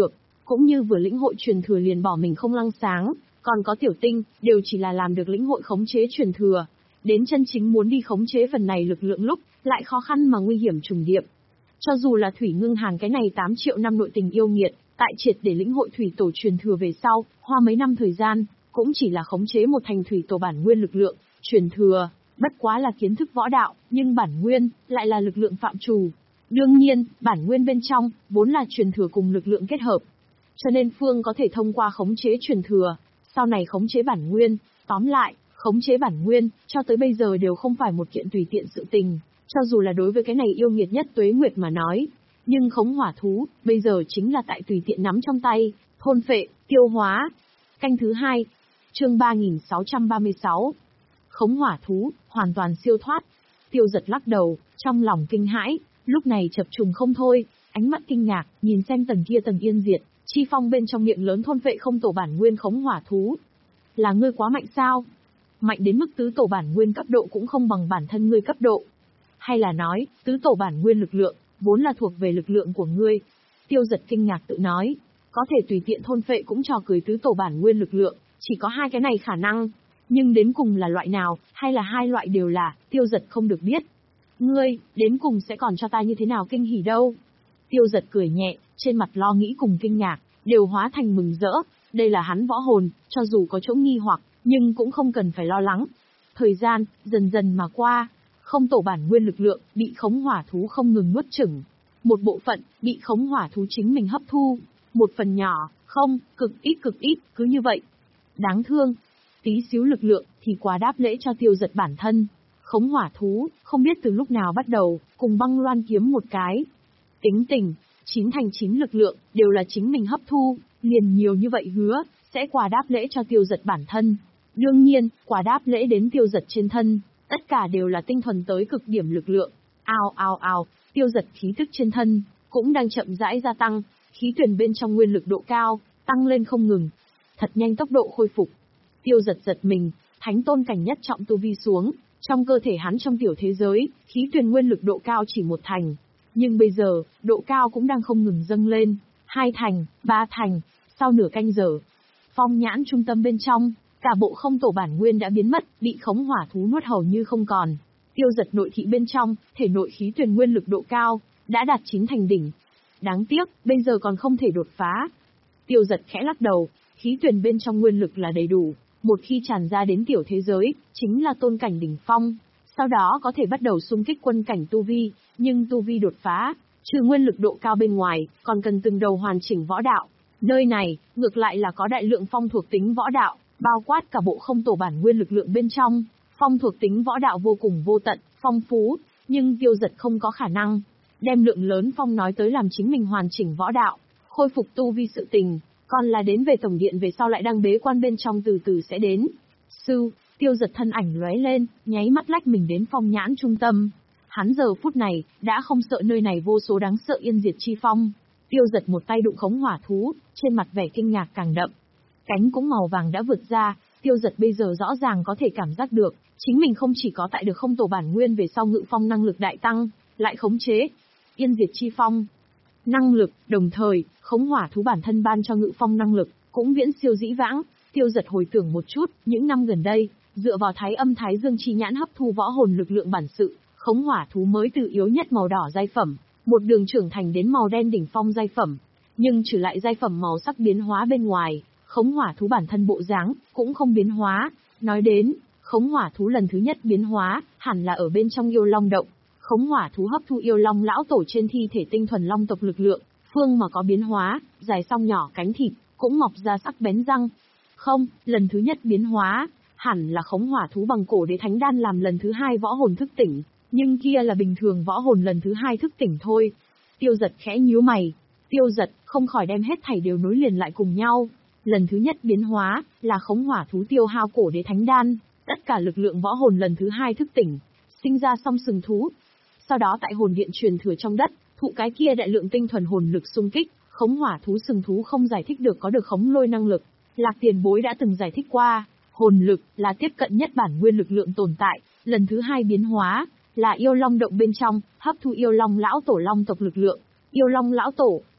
cũng như vừa lĩnh hội truyền thừa liền bỏ mình không lăng sáng, còn có tiểu tinh, đều chỉ là làm được lĩnh hội khống chế truyền thừa. Đến chân chính muốn đi khống chế phần này lực lượng lúc, lại khó khăn mà nguy hiểm trùng điệp. Cho dù là Thủy Ngưng Hàn cái này tám triệu năm nội tình yêu nghiệt, tại triệt để lĩnh hội thủy tổ truyền thừa về sau, hoa mấy năm thời gian, cũng chỉ là khống chế một thành thủy tổ bản nguyên lực lượng, truyền thừa, bất quá là kiến thức võ đạo, nhưng bản nguyên, lại là lực lượng phạm trù. Đương nhiên, bản nguyên bên trong, vốn là truyền thừa cùng lực lượng kết hợp. Cho nên Phương có thể thông qua khống chế truyền thừa, sau này khống chế bản nguyên, tóm lại, khống chế bản nguyên, cho tới bây giờ đều không phải một kiện tùy tiện sự tình, cho dù là đối với cái này yêu nghiệt nhất Tuế Nguyệt mà nói. Nhưng khống hỏa thú, bây giờ chính là tại tùy tiện nắm trong tay, thôn phệ, tiêu hóa. Canh thứ hai, chương ba nghìn sáu trăm ba mươi sáu. Khống hỏa thú, hoàn toàn siêu thoát. Tiêu Giật lắc đầu, trong lòng kinh hãi, lúc này chập trùng không thôi, ánh mắt kinh ngạc, nhìn xem tầng kia tầng yên diệt, chi phong bên trong miệng lớn thôn phệ không tổ bản nguyên khống hỏa thú. Là ngươi quá mạnh sao? Mạnh đến mức tứ tổ bản nguyên cấp độ cũng không bằng bản thân ngươi cấp độ. Hay là nói, tứ tổ bản nguyên lực lượng, vốn là thuộc về lực lượng của ngươi. Tiêu Giật kinh ngạc tự nói, có thể tùy tiện thôn phệ cũng trò cười tứ tổ bản nguyên lực lượng, chỉ có hai cái này khả năng. Nhưng đến cùng là loại nào, hay là hai loại đều là, Tiêu Giật không được biết. Ngươi, đến cùng sẽ còn cho ta như thế nào kinh hỉ đâu? Tiêu Giật cười nhẹ, trên mặt lo nghĩ cùng kinh ngạc, đều hóa thành mừng rỡ. Đây là hắn võ hồn, cho dù có chỗ nghi hoặc, nhưng cũng không cần phải lo lắng. Thời gian, dần dần mà qua, không tổ bản nguyên lực lượng, bị khống hỏa thú không ngừng nuốt chửng. Một bộ phận, bị khống hỏa thú chính mình hấp thu. Một phần nhỏ, không, cực ít cực ít, cứ như vậy. Đáng thương. Tí xíu lực lượng, thì quá đáp lễ cho Tiêu Giật bản thân. Khống hỏa thú, không biết từ lúc nào bắt đầu, cùng băng loan kiếm một cái. Tính tình, chín thành chín lực lượng, đều là chính mình hấp thu, liền nhiều như vậy hứa, sẽ quà đáp lễ cho Tiêu Giật bản thân. Đương nhiên, quà đáp lễ đến Tiêu Giật trên thân, tất cả đều là tinh thuần tới cực điểm lực lượng. Ao ao ao, Tiêu Giật khí tức trên thân, cũng đang chậm rãi gia tăng, khí tuyển bên trong nguyên lực độ cao, tăng lên không ngừng. Thật nhanh tốc độ khôi phục. Tiêu Giật giật mình, thánh tôn cảnh nhất trọng tu vi xuống, trong cơ thể hắn trong tiểu thế giới, khí tuyển nguyên lực độ cao chỉ một thành. Nhưng bây giờ, độ cao cũng đang không ngừng dâng lên, hai thành, ba thành, sau nửa canh giờ. Phong nhãn trung tâm bên trong, cả bộ không tổ bản nguyên đã biến mất, bị khống hỏa thú nuốt hầu như không còn. Tiêu Giật nội thị bên trong, thể nội khí tuyển nguyên lực độ cao, đã đạt chín thành đỉnh. Đáng tiếc, bây giờ còn không thể đột phá. Tiêu Giật khẽ lắc đầu, khí tuyển bên trong nguyên lực là đầy đủ, một khi tràn ra đến tiểu thế giới, chính là tôn cảnh đỉnh phong. Sau đó có thể bắt đầu xung kích quân cảnh tu vi, nhưng tu vi đột phá, trừ nguyên lực độ cao bên ngoài, còn cần từng đầu hoàn chỉnh võ đạo. Nơi này, ngược lại là có đại lượng phong thuộc tính võ đạo, bao quát cả bộ không tổ bản nguyên lực lượng bên trong. Phong thuộc tính võ đạo vô cùng vô tận, phong phú, nhưng Tiêu Giật không có khả năng đem lượng lớn phong nói tới làm chính mình hoàn chỉnh võ đạo, khôi phục tu vi sự tình, còn là đến về tổng điện về sau lại đang bế quan bên trong từ từ sẽ đến. Sư, Tiêu Giật thân ảnh lóe lên, nháy mắt lách mình đến phong nhãn trung tâm. Hắn giờ phút này, đã không sợ nơi này vô số đáng sợ yên diệt chi phong. Tiêu Giật một tay đụng khống hỏa thú, trên mặt vẻ kinh ngạc càng đậm. Cánh cũng màu vàng đã vượt ra, Tiêu Giật bây giờ rõ ràng có thể cảm giác được, chính mình không chỉ có tại được không tổ bản nguyên về sau ngự phong năng lực đại tăng, lại khống chế yên diệt chi phong. Năng lực, đồng thời, khống hỏa thú bản thân ban cho ngự phong năng lực, cũng viễn siêu dĩ vãng. Tiêu Giật hồi tưởng một chút, những năm gần đây, dựa vào thái âm thái dương chi nhãn hấp thu võ hồn lực lượng bản sự, khống hỏa thú mới từ yếu nhất màu đỏ giai phẩm, một đường trưởng thành đến màu đen đỉnh phong giai phẩm. Nhưng trừ lại giai phẩm màu sắc biến hóa bên ngoài, khống hỏa thú bản thân bộ dáng cũng không biến hóa. Nói đến, khống hỏa thú lần thứ nhất biến hóa, hẳn là ở bên trong yêu long động. Khống hỏa thú hấp thu yêu long lão tổ trên thi thể tinh thuần long tộc lực lượng, phương mà có biến hóa, dài song nhỏ cánh thịt, cũng mọc ra sắc bén răng. Không, lần thứ nhất biến hóa, hẳn là khống hỏa thú bằng cổ đế thánh đan làm lần thứ hai võ hồn thức tỉnh, nhưng kia là bình thường võ hồn lần thứ hai thức tỉnh thôi. Tiêu Giật khẽ nhíu mày, Tiêu Giật không khỏi đem hết thảy đều nối liền lại cùng nhau. Lần thứ nhất biến hóa, là khống hỏa thú tiêu hao cổ đế thánh đan, tất cả lực lượng võ hồn lần thứ hai thức tỉnh, sinh ra song sừng thú. Sau đó tại hồn điện truyền thừa trong đất, thụ cái kia đại lượng tinh thuần hồn lực xung kích, khống hỏa thú sừng thú không giải thích được có được khống lôi năng lực. Lạc Tiền Bối đã từng giải thích qua, hồn lực là tiếp cận nhất bản nguyên lực lượng tồn tại, lần thứ hai biến hóa, là yêu long động bên trong, hấp thu yêu long lão tổ long tộc lực lượng. Yêu long lão tổ,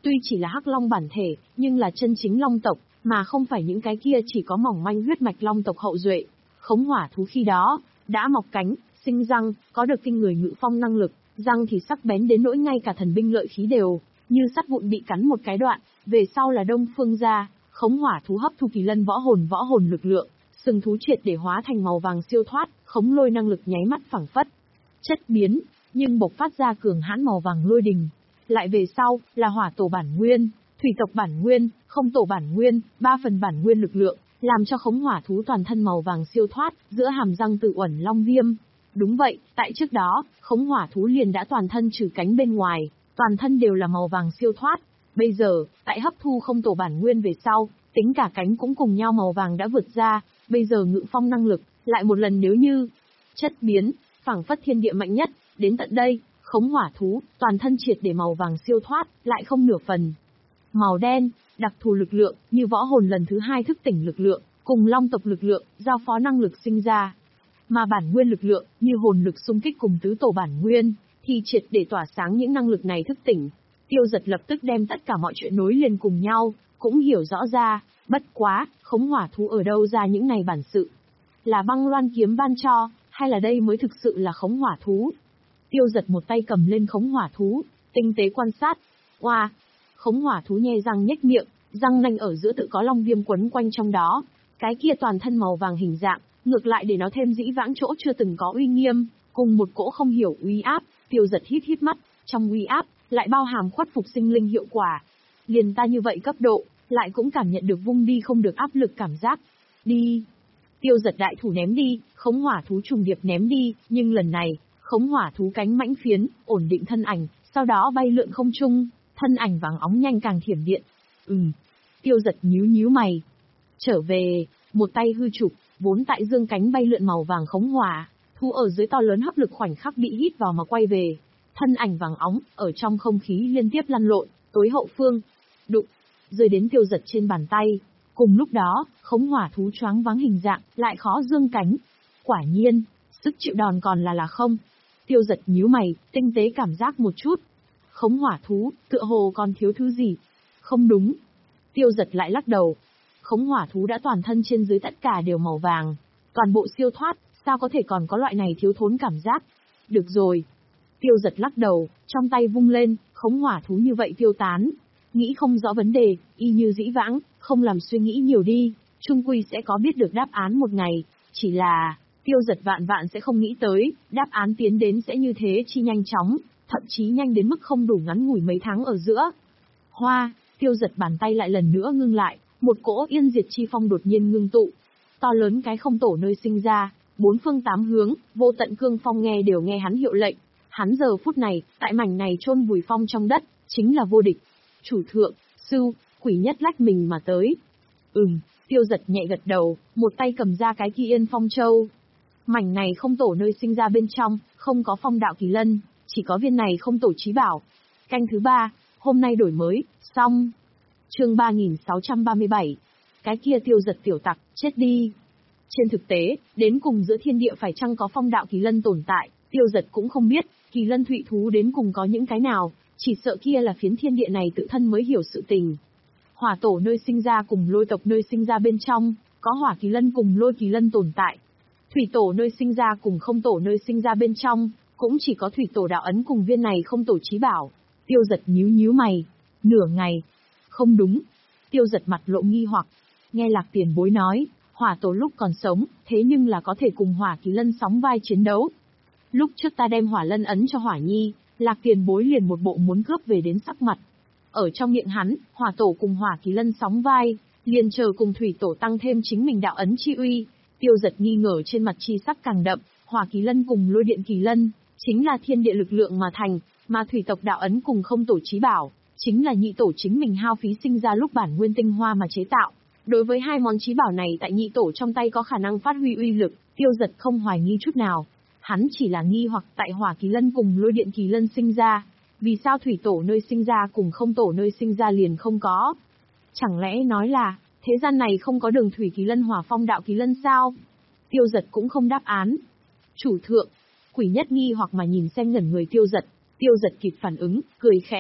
Tuy chỉ là hắc long bản thể, nhưng là chân chính long tộc, mà không phải những cái kia chỉ có mỏng manh huyết mạch long tộc hậu duệ. Khống hỏa thú khi đó, đã mọc cánh, sinh răng, có được kinh người ngự phong năng lực, răng thì sắc bén đến nỗi ngay cả thần binh lợi khí đều, như sắt vụn bị cắn một cái đoạn, về sau là Đông Phương gia, khống hỏa thú hấp thu kỳ lân võ hồn võ hồn lực lượng, sừng thú triệt để hóa thành màu vàng siêu thoát, khống lôi năng lực nháy mắt phảng phất. Chất biến, nhưng bộc phát ra cường hãn màu vàng lôi đình. Lại về sau, là hỏa tổ bản nguyên, thủy tộc bản nguyên, không tổ bản nguyên, ba phần bản nguyên lực lượng, làm cho khống hỏa thú toàn thân màu vàng siêu thoát, giữa hàm răng tự uẩn long viêm. Đúng vậy, tại trước đó, khống hỏa thú liền đã toàn thân trừ cánh bên ngoài, toàn thân đều là màu vàng siêu thoát. Bây giờ, tại hấp thu không tổ bản nguyên về sau, tính cả cánh cũng cùng nhau màu vàng đã vượt ra, bây giờ ngự phong năng lực, lại một lần nếu như chất biến, phảng phất thiên địa mạnh nhất, đến tận đây, khống hỏa thú, toàn thân triệt để màu vàng siêu thoát, lại không nửa phần. Màu đen, đặc thù lực lượng, như võ hồn lần thứ hai thức tỉnh lực lượng, cùng long tộc lực lượng, giao phó năng lực sinh ra. Mà bản nguyên lực lượng, như hồn lực xung kích cùng tứ tổ bản nguyên, thì triệt để tỏa sáng những năng lực này thức tỉnh. Tiêu Giật lập tức đem tất cả mọi chuyện nối liền cùng nhau, cũng hiểu rõ ra, bất quá, khống hỏa thú ở đâu ra những này bản sự. Là băng loan kiếm ban cho, hay là đây mới thực sự là khống hỏa thú? Tiêu Giật một tay cầm lên khống hỏa thú, tinh tế quan sát. Oa! Khống hỏa thú nhe răng nhếch miệng, răng nanh ở giữa tự có long viêm quấn quanh trong đó. Cái kia toàn thân màu vàng hình dạng, ngược lại để nó thêm dĩ vãng chỗ chưa từng có uy nghiêm, cùng một cỗ không hiểu uy áp. Tiêu Giật hít hít mắt, trong uy áp, lại bao hàm khuất phục sinh linh hiệu quả. Liền ta như vậy cấp độ, lại cũng cảm nhận được vung đi không được áp lực cảm giác. Đi! Tiêu Giật đại thủ ném đi, khống hỏa thú trùng điệp ném đi, nhưng lần này, khống hỏa thú cánh mãnh phiến, ổn định thân ảnh, sau đó bay lượn không trung, thân ảnh vàng óng nhanh càng thiểm điện. Ừm. Tiêu Giật nhíu nhíu mày. Trở về, một tay hư chụp, vốn tại dương cánh bay lượn màu vàng khống hỏa, thú ở dưới to lớn hấp lực khoảnh khắc bị hít vào mà quay về. Thân ảnh vàng óng, ở trong không khí liên tiếp lăn lộn, tối hậu phương. Đụng, rơi đến Tiêu Giật trên bàn tay. Cùng lúc đó, khống hỏa thú choáng váng hình dạng, lại khó dương cánh. Quả nhiên, sức chịu đòn còn là là không. Tiêu Giật nhíu mày, tinh tế cảm giác một chút. Khống hỏa thú, tựa hồ còn thiếu thứ gì. Không đúng. Tiêu Giật lại lắc đầu. Khống hỏa thú đã toàn thân trên dưới tất cả đều màu vàng. Toàn bộ siêu thoát, sao có thể còn có loại này thiếu thốn cảm giác. Được rồi. Tiêu Giật lắc đầu, trong tay vung lên, khống hỏa thú như vậy tiêu tán. Nghĩ không rõ vấn đề, y như dĩ vãng, không làm suy nghĩ nhiều đi, chung quy sẽ có biết được đáp án một ngày. Chỉ là, Tiêu Giật vạn vạn sẽ không nghĩ tới, đáp án tiến đến sẽ như thế chi nhanh chóng, thậm chí nhanh đến mức không đủ ngắn ngủi mấy tháng ở giữa. Hoa, Tiêu Giật bàn tay lại lần nữa ngưng lại, một cỗ yên diệt chi phong đột nhiên ngưng tụ. To lớn cái không tổ nơi sinh ra, bốn phương tám hướng, vô tận cương phong nghe đều nghe hắn hiệu lệnh. Hắn giờ phút này, tại mảnh này chôn vùi phong trong đất, chính là vô địch. Chủ thượng, sư, quỷ nhất lách mình mà tới. Ừm, Tiêu Giật nhẹ gật đầu, một tay cầm ra cái kia Yên Phong Châu. Mảnh này không tổ nơi sinh ra bên trong, không có phong đạo kỳ lân, chỉ có viên này không tổ chí bảo. Canh thứ ba, hôm nay đổi mới, xong. Chương ba nghìn sáu trăm ba mươi bảy. Cái kia Tiêu Giật tiểu tặc, chết đi. Trên thực tế, đến cùng giữa thiên địa phải chăng có phong đạo kỳ lân tồn tại, Tiêu Giật cũng không biết, kỳ lân thụy thú đến cùng có những cái nào, chỉ sợ kia là phiến thiên địa này tự thân mới hiểu sự tình. Hỏa tổ nơi sinh ra cùng lôi tộc nơi sinh ra bên trong, có hỏa kỳ lân cùng lôi kỳ lân tồn tại. Thủy tổ nơi sinh ra cùng không tổ nơi sinh ra bên trong, cũng chỉ có thủy tổ đạo ấn cùng viên này không tổ chí bảo. Tiêu Giật nhíu nhíu mày, nửa ngày. Không đúng. Tiêu Giật mặt lộ nghi hoặc. Nghe Lạc Tiền Bối nói, hỏa tổ lúc còn sống, thế nhưng là có thể cùng hỏa kỳ lân sóng vai chiến đấu. Lúc trước ta đem hỏa lân ấn cho hỏa nhi, Lạc Tiền Bối liền một bộ muốn cướp về đến sắc mặt. Ở trong miệng hắn, hỏa tổ cùng hỏa kỳ lân sóng vai, liền chờ cùng thủy tổ tăng thêm chính mình đạo ấn chi uy. Tiêu Giật nghi ngờ trên mặt chi sắc càng đậm, hỏa kỳ lân cùng lôi điện kỳ lân, chính là thiên địa lực lượng mà thành, mà thủy tộc đạo ấn cùng không tổ chí bảo, chính là nhị tổ chính mình hao phí sinh ra lúc bản nguyên tinh hoa mà chế tạo. Đối với hai món chí bảo này tại nhị tổ trong tay có khả năng phát huy uy lực, Tiêu Giật không hoài nghi chút nào. Hắn chỉ là nghi hoặc tại hỏa kỳ lân cùng lôi điện kỳ lân sinh ra, vì sao thủy tổ nơi sinh ra cùng không tổ nơi sinh ra liền không có? Chẳng lẽ nói là, thế gian này không có đường thủy kỳ lân hỏa phong đạo kỳ lân sao? Tiêu Giật cũng không đáp án. Chủ thượng, quỷ nhất nghi hoặc mà nhìn xem ngẩn người Tiêu Giật, Tiêu Giật kịp phản ứng, cười khẽ,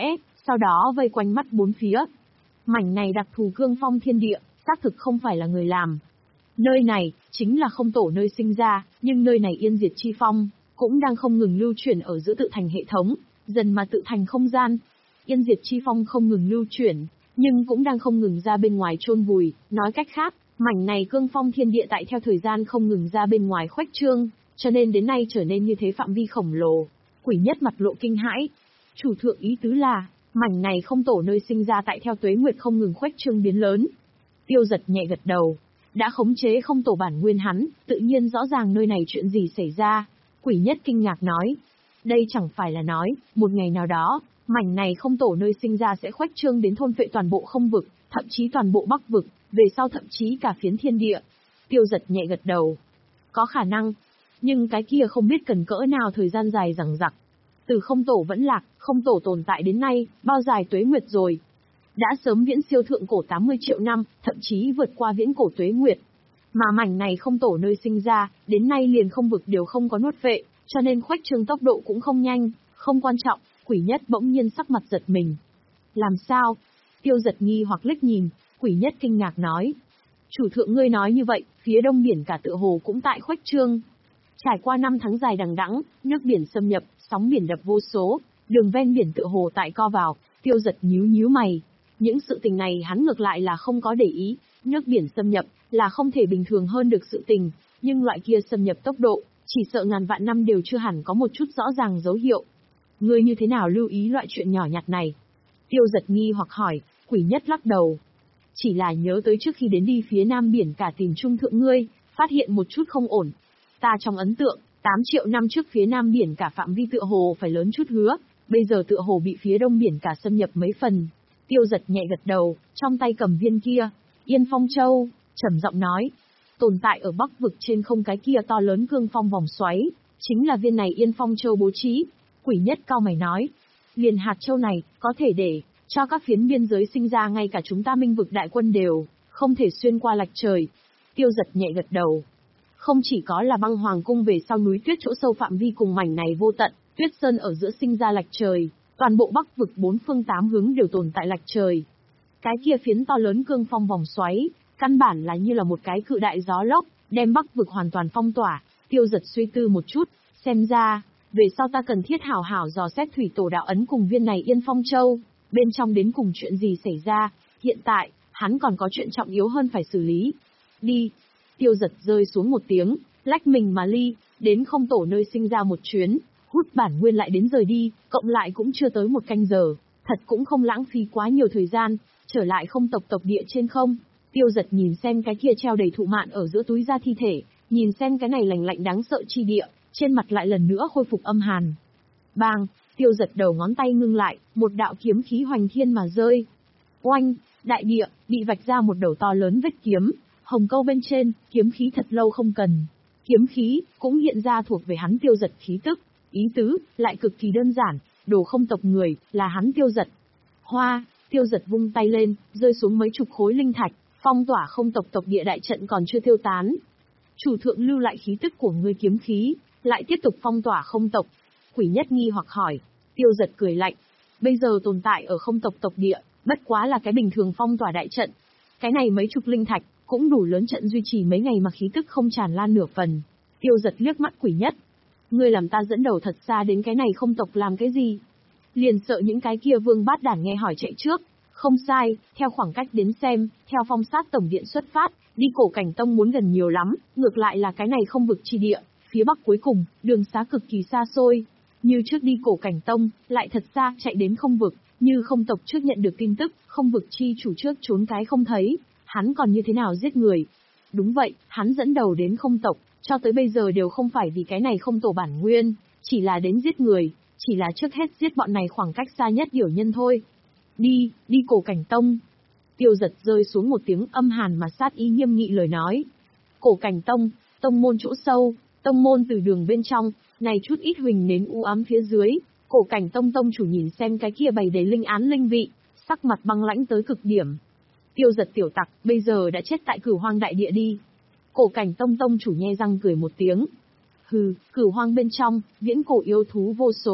sau đó vây quanh mắt bốn phía. Mảnh này đặc thù cương phong thiên địa, xác thực không phải là người làm. Nơi này, chính là không tổ nơi sinh ra, nhưng nơi này yên diệt chi phong, cũng đang không ngừng lưu chuyển ở giữa tự thành hệ thống, dần mà tự thành không gian. Yên diệt chi phong không ngừng lưu chuyển, nhưng cũng đang không ngừng ra bên ngoài chôn vùi, nói cách khác, mảnh này cương phong thiên địa tại theo thời gian không ngừng ra bên ngoài khuếch trương, cho nên đến nay trở nên như thế phạm vi khổng lồ. Quỷ Nhất mặt lộ kinh hãi. Chủ thượng ý tứ là, mảnh này không tổ nơi sinh ra tại theo tuế nguyệt không ngừng khuếch trương biến lớn. Tiêu Giật nhẹ gật đầu. Đã khống chế không tổ bản nguyên hắn, tự nhiên rõ ràng nơi này chuyện gì xảy ra. Quỷ Nhất kinh ngạc nói. Đây chẳng phải là nói, một ngày nào đó, mảnh này không tổ nơi sinh ra sẽ khuếch trương đến thôn phệ toàn bộ không vực, thậm chí toàn bộ bắc vực, về sau thậm chí cả phiến thiên địa. Tiêu Giật nhẹ gật đầu. Có khả năng, nhưng cái kia không biết cần cỡ nào thời gian dài dằng dặc. Từ không tổ vẫn lạc, không tổ tồn tại đến nay, bao dài tuế nguyệt rồi. Đã sớm viễn siêu thượng cổ tám mươi triệu năm, thậm chí vượt qua viễn cổ tuế nguyệt. Mà mảnh này không tổ nơi sinh ra, đến nay liền không vực đều không có nuốt vệ, cho nên khuếch trương tốc độ cũng không nhanh, không quan trọng. Quỷ Nhất bỗng nhiên sắc mặt giật mình. Làm sao? Tiêu Giật nghi hoặc liếc nhìn, Quỷ Nhất kinh ngạc nói. Chủ thượng ngươi nói như vậy, phía đông biển cả tựa hồ cũng tại khuếch trương. Trải qua năm tháng dài đằng đẵng, nước biển xâm nhập, sóng biển đập vô số, đường ven biển tựa hồ tại co vào. Tiêu Giật nhíu nhíu mày. Những sự tình này hắn ngược lại là không có để ý, nước biển xâm nhập là không thể bình thường hơn được sự tình, nhưng loại kia xâm nhập tốc độ, chỉ sợ ngàn vạn năm đều chưa hẳn có một chút rõ ràng dấu hiệu. Ngươi như thế nào lưu ý loại chuyện nhỏ nhặt này? Tiêu Giật nghi hoặc hỏi. Quỷ Nhất lắc đầu. Chỉ là nhớ tới trước khi đến đi phía nam biển cả tìm trung thượng ngươi, phát hiện một chút không ổn. Ta trong ấn tượng, tám triệu năm trước phía nam biển cả phạm vi tựa hồ phải lớn chút hứa, bây giờ tựa hồ bị phía đông biển cả xâm nhập mấy phần. Tiêu Giật nhẹ gật đầu, trong tay cầm viên kia, Yên Phong Châu, trầm giọng nói. Tồn tại ở bắc vực trên không cái kia to lớn cương phong vòng xoáy, chính là viên này Yên Phong Châu bố trí. Quỷ Nhất cau mày nói. Liền hạt châu này, có thể để cho các phiến biên giới sinh ra ngay cả chúng ta minh vực đại quân đều, không thể xuyên qua lạch trời. Tiêu Giật nhẹ gật đầu. Không chỉ có là băng hoàng cung về sau núi tuyết chỗ sâu phạm vi cùng mảnh này vô tận, tuyết sơn ở giữa sinh ra lạch trời, toàn bộ bắc vực bốn phương tám hướng đều tồn tại lạch trời. Cái kia phiến to lớn cương phong vòng xoáy, căn bản là như là một cái cự đại gió lốc, đem bắc vực hoàn toàn phong tỏa. Tiêu Giật suy tư một chút, xem ra, về sau ta cần thiết hảo hảo dò xét thủy tổ đạo ấn cùng viên này Yên Phong Châu, bên trong đến cùng chuyện gì xảy ra, hiện tại, hắn còn có chuyện trọng yếu hơn phải xử lý. Đi. Tiêu Giật rơi xuống một tiếng, lách mình mà ly, đến không tổ nơi sinh ra một chuyến, hút bản nguyên lại đến rời đi, cộng lại cũng chưa tới một canh giờ, thật cũng không lãng phí quá nhiều thời gian, trở lại không tộc tộc địa trên không. Tiêu Giật nhìn xem cái kia treo đầy thụ mạn ở giữa túi da thi thể, nhìn xem cái này lạnh lạnh đáng sợ chi địa, trên mặt lại lần nữa khôi phục âm hàn. Bang, Tiêu Giật đầu ngón tay ngưng lại, một đạo kiếm khí hoành thiên mà rơi. Oanh, đại địa, bị vạch ra một đầu to lớn vết kiếm, hồng câu bên trên, kiếm khí thật lâu không cần. Kiếm khí, cũng hiện ra thuộc về hắn Tiêu Giật khí tức, ý tứ, lại cực kỳ đơn giản, đồ không tộc người, là hắn Tiêu Giật. Hoa, Tiêu Giật vung tay lên, rơi xuống mấy chục khối linh thạch, phong tỏa không tộc tộc địa đại trận còn chưa tiêu tán. Chủ thượng lưu lại khí tức của ngươi kiếm khí, lại tiếp tục phong tỏa không tộc. Quỷ Nhất nghi hoặc hỏi. Tiêu Giật cười lạnh. Bây giờ tồn tại ở không tộc tộc địa, bất quá là cái bình thường phong tỏa đại trận. Cái này mấy chục linh thạch, cũng đủ lớn trận duy trì mấy ngày mà khí tức không tràn lan nửa phần. Tiêu Giật liếc mắt Quỷ Nhất. Ngươi làm ta dẫn đầu thật xa đến cái này không tộc làm cái gì? Liền sợ những cái kia vương bát đản nghe hỏi chạy trước. Không sai, theo khoảng cách đến xem, theo phong sát tổng điện xuất phát, đi cổ cảnh tông muốn gần nhiều lắm, ngược lại là cái này không vực chi địa, phía bắc cuối cùng, đường xá cực kỳ xa xôi. Như trước đi cổ cảnh tông, lại thật xa chạy đến không vực, như không tộc trước nhận được tin tức, không vực chi chủ trước trốn cái không thấy, hắn còn như thế nào giết người. Đúng vậy, hắn dẫn đầu đến không tộc, cho tới bây giờ đều không phải vì cái này không tổ bản nguyên, chỉ là đến giết người, chỉ là trước hết giết bọn này khoảng cách xa nhất điểu nhân thôi. Đi, đi cổ cảnh tông. Tiêu Giật rơi xuống một tiếng âm hàn mà sát ý nghiêm nghị lời nói. Cổ cảnh tông, tông môn chỗ sâu, tông môn từ đường bên trong, này chút ít huỳnh nến u ám phía dưới, cổ cảnh tông tông chủ nhìn xem cái kia bày đầy linh án linh vị, sắc mặt băng lãnh tới cực điểm. Tiêu Giật tiểu tặc, bây giờ đã chết tại Cửu Hoang đại địa đi. Cổ cảnh tông tông chủ nhe răng cười một tiếng. Hừ, Cửu Hoang bên trong, viễn cổ yêu thú vô số,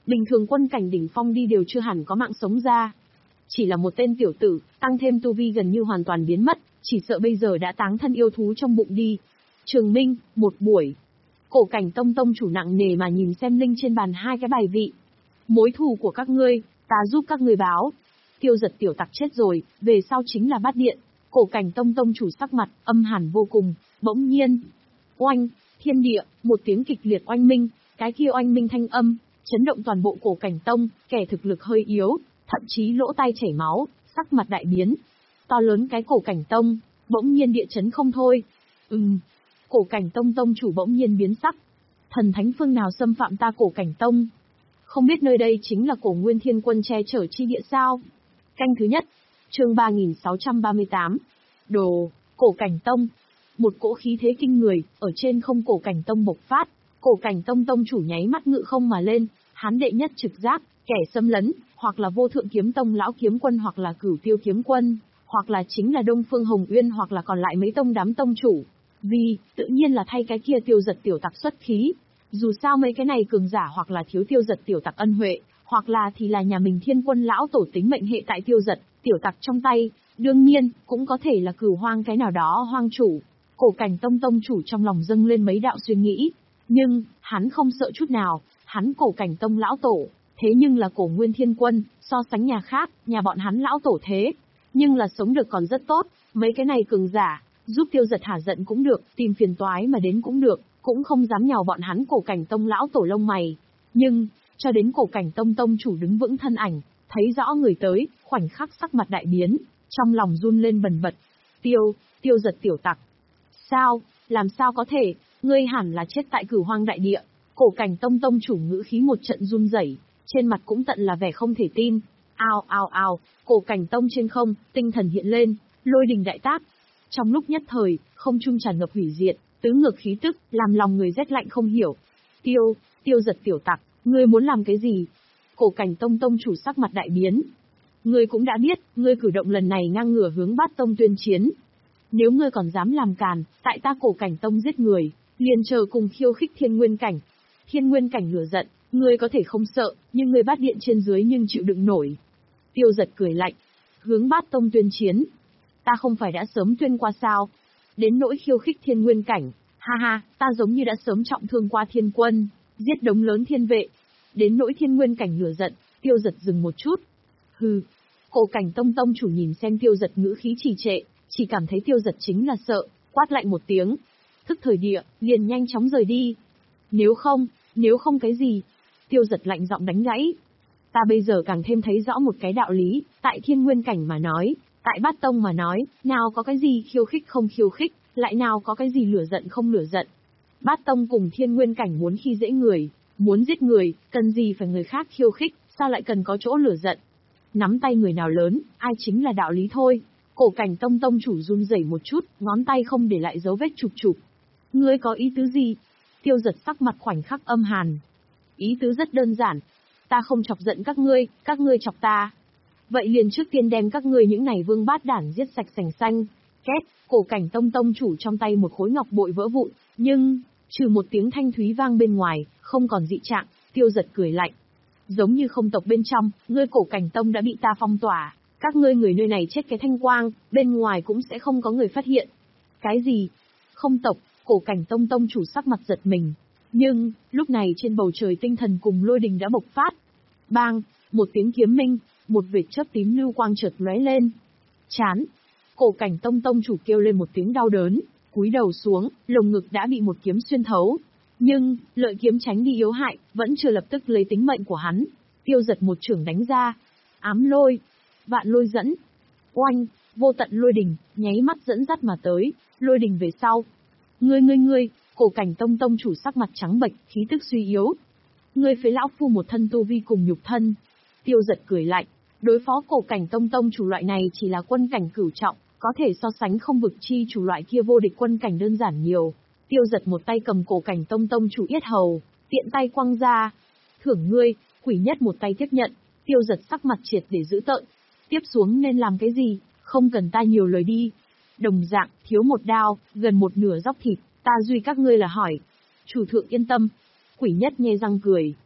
Bình thường quân cảnh đỉnh phong đi đều chưa hẳn có mạng sống ra. Chỉ là một tên tiểu tử, tăng thêm tu vi gần như hoàn toàn biến mất, chỉ sợ bây giờ đã táng thân yêu thú trong bụng đi. Trường Minh, một buổi. Cổ Cảnh Tông tông chủ nặng nề mà nhìn xem linh trên bàn hai cái bài vị. Mối thù của các ngươi, ta giúp các ngươi báo. Tiêu Giật tiểu tặc chết rồi, về sau chính là Bát Điện. Cổ Cảnh Tông tông chủ sắc mặt, âm hàn vô cùng, bỗng nhiên. Oanh, thiên địa, một tiếng kịch liệt oanh minh, cái kia oanh minh thanh âm, chấn động toàn bộ Cổ Cảnh Tông, kẻ thực lực hơi yếu, thậm chí lỗ tai chảy máu, sắc mặt đại biến. To lớn cái Cổ Cảnh Tông, bỗng nhiên địa chấn không thôi. Ừm, Cổ Cảnh Tông tông chủ bỗng nhiên biến sắc. Thần thánh phương nào xâm phạm ta Cổ Cảnh Tông? Không biết nơi đây chính là Cổ Nguyên Thiên Quân che chở chi địa sao? Canh thứ nhất, chương ba nghìn sáu trăm ba mươi tám. Đồ, Cổ Cảnh Tông. Một cỗ khí thế kinh người, ở trên không Cổ Cảnh Tông bộc phát. Cổ Cảnh Tông tông chủ nháy mắt ngự không mà lên, hắn đệ nhất trực giác, kẻ xâm lấn, hoặc là Vô Thượng Kiếm Tông lão kiếm quân, hoặc là Cửu Tiêu kiếm quân, hoặc là chính là Đông Phương Hồng Uyên, hoặc là còn lại mấy tông đám tông chủ. Vì, tự nhiên là thay cái kia Tiêu Giật tiểu tặc xuất khí. Dù sao mấy cái này cường giả hoặc là thiếu Tiêu Giật tiểu tặc ân huệ, hoặc là thì là nhà mình Thiên Quân lão tổ tính mệnh hệ tại Tiêu Giật tiểu tặc trong tay, đương nhiên, cũng có thể là Cửu Hoang cái nào đó hoang chủ. Cổ Cảnh Tông tông chủ trong lòng dâng lên mấy đạo suy nghĩ, nhưng, hắn không sợ chút nào, hắn Cổ Cảnh Tông lão tổ, thế nhưng là Cổ Nguyên Thiên Quân, so sánh nhà khác, nhà bọn hắn lão tổ thế, nhưng là sống được còn rất tốt, mấy cái này cường giả, giúp Tiêu Giật hả giận cũng được, tìm phiền toái mà đến cũng được, cũng không dám nhào bọn hắn Cổ Cảnh Tông lão tổ lông mày. Nhưng, cho đến Cổ Cảnh Tông tông chủ đứng vững thân ảnh, thấy rõ người tới, khoảnh khắc sắc mặt đại biến, trong lòng run lên bần bật. Tiêu, Tiêu Giật tiểu tặc. Sao, làm sao có thể, ngươi hẳn là chết tại Cửu Hoang đại địa. Cổ Cảnh Tông tông chủ ngữ khí một trận run rẩy, trên mặt cũng tận là vẻ không thể tin. Ao ao ao, Cổ Cảnh Tông trên không, tinh thần hiện lên, lôi đình đại tác. Trong lúc nhất thời, không trung tràn ngập hủy diệt, tứ ngược khí tức, làm lòng người rét lạnh không hiểu. Tiêu, Tiêu Giật tiểu tặc, ngươi muốn làm cái gì? Cổ Cảnh Tông tông chủ sắc mặt đại biến. Ngươi cũng đã biết, ngươi cử động lần này ngang ngửa hướng Bát Tông tuyên chiến. Nếu ngươi còn dám làm càn, tại ta Cổ Cảnh Tông giết người, liền chờ cùng khiêu khích Thiên Nguyên cảnh. Thiên Nguyên cảnh lửa giận, ngươi có thể không sợ, nhưng ngươi Bát Điện trên dưới nhưng chịu đựng nổi. Tiêu Giật cười lạnh, hướng Bát Tông tuyên chiến. Ta không phải đã sớm tuyên qua sao? Đến nỗi khiêu khích Thiên Nguyên cảnh, ha ha, ta giống như đã sớm trọng thương qua Thiên Quân, giết đống lớn thiên vệ. Đến nỗi Thiên Nguyên cảnh lửa giận, Tiêu Giật dừng một chút. Hừ. Cổ Cảnh Tông tông chủ nhìn xem Tiêu Giật ngữ khí trì trệ, chỉ cảm thấy Tiêu Giật chính là sợ, quát lạnh một tiếng. Thức thời địa, liền nhanh chóng rời đi. Nếu không, nếu không cái gì? Tiêu Giật lạnh giọng đánh gãy. Ta bây giờ càng thêm thấy rõ một cái đạo lý, tại Thiên Nguyên cảnh mà nói, tại Bát Tông mà nói, nào có cái gì khiêu khích không khiêu khích, lại nào có cái gì lửa giận không lửa giận. Bát Tông cùng Thiên Nguyên cảnh muốn khi dễ người, muốn giết người, cần gì phải người khác khiêu khích, sao lại cần có chỗ lửa giận. Nắm tay người nào lớn, ai chính là đạo lý thôi. Cổ Cảnh Tông tông chủ run rẩy một chút, ngón tay không để lại dấu vết chụp chụp. Ngươi có ý tứ gì? Tiêu Giật sắc mặt khoảnh khắc âm hàn. Ý tứ rất đơn giản. Ta không chọc giận các ngươi, các ngươi chọc ta. Vậy liền trước tiên đem các ngươi những này vương bát đản giết sạch sành xanh. Két, Cổ Cảnh Tông tông chủ trong tay một khối ngọc bội vỡ vụn, nhưng, trừ một tiếng thanh thúy vang bên ngoài, không còn dị trạng. Tiêu Giật cười lạnh. Giống như không tộc bên trong, ngươi Cổ Cảnh Tông đã bị ta phong tỏa. Các ngươi người nơi này chết cái thanh quang, bên ngoài cũng sẽ không có người phát hiện. Cái gì? Không tộc, Cổ Cảnh Tông tông chủ sắc mặt giật mình. Nhưng, lúc này trên bầu trời tinh thần cùng lôi đình đã bộc phát. Bang, một tiếng kiếm minh, một vệt chớp tím lưu quang chợt lóe lên. Chán. Cổ Cảnh Tông tông chủ kêu lên một tiếng đau đớn, cúi đầu xuống, lồng ngực đã bị một kiếm xuyên thấu. Nhưng, lợi kiếm tránh đi yếu hại, vẫn chưa lập tức lấy tính mệnh của hắn. Tiêu Giật một chưởng đánh ra. Ám lôi. Vạn lôi dẫn. Oanh, vô tận lôi đình, nháy mắt dẫn dắt mà tới, lôi đình về sau. Ngươi ngươi ngươi, Cổ Cảnh Tông tông chủ sắc mặt trắng bệch, khí tức suy yếu. Ngươi phế lão phu một thân tu vi cùng nhục thân. Tiêu Giật cười lạnh, đối phó Cổ Cảnh Tông tông chủ loại này chỉ là quân cảnh cửu trọng, có thể so sánh không vực chi chủ loại kia vô địch quân cảnh đơn giản nhiều. Tiêu Giật một tay cầm Cổ Cảnh Tông tông chủ yết hầu, tiện tay quăng ra. Thưởng ngươi, quỷ nhất một tay tiếp nhận. Tiêu Giật sắc mặt triệt để giữ tợn. Tiếp xuống nên làm cái gì, không cần ta nhiều lời đi. Đồng dạng, thiếu một đao, gần một nửa dóc thịt, ta duy các ngươi là hỏi. Chủ thượng yên tâm. Quỷ nhất nhe răng cười.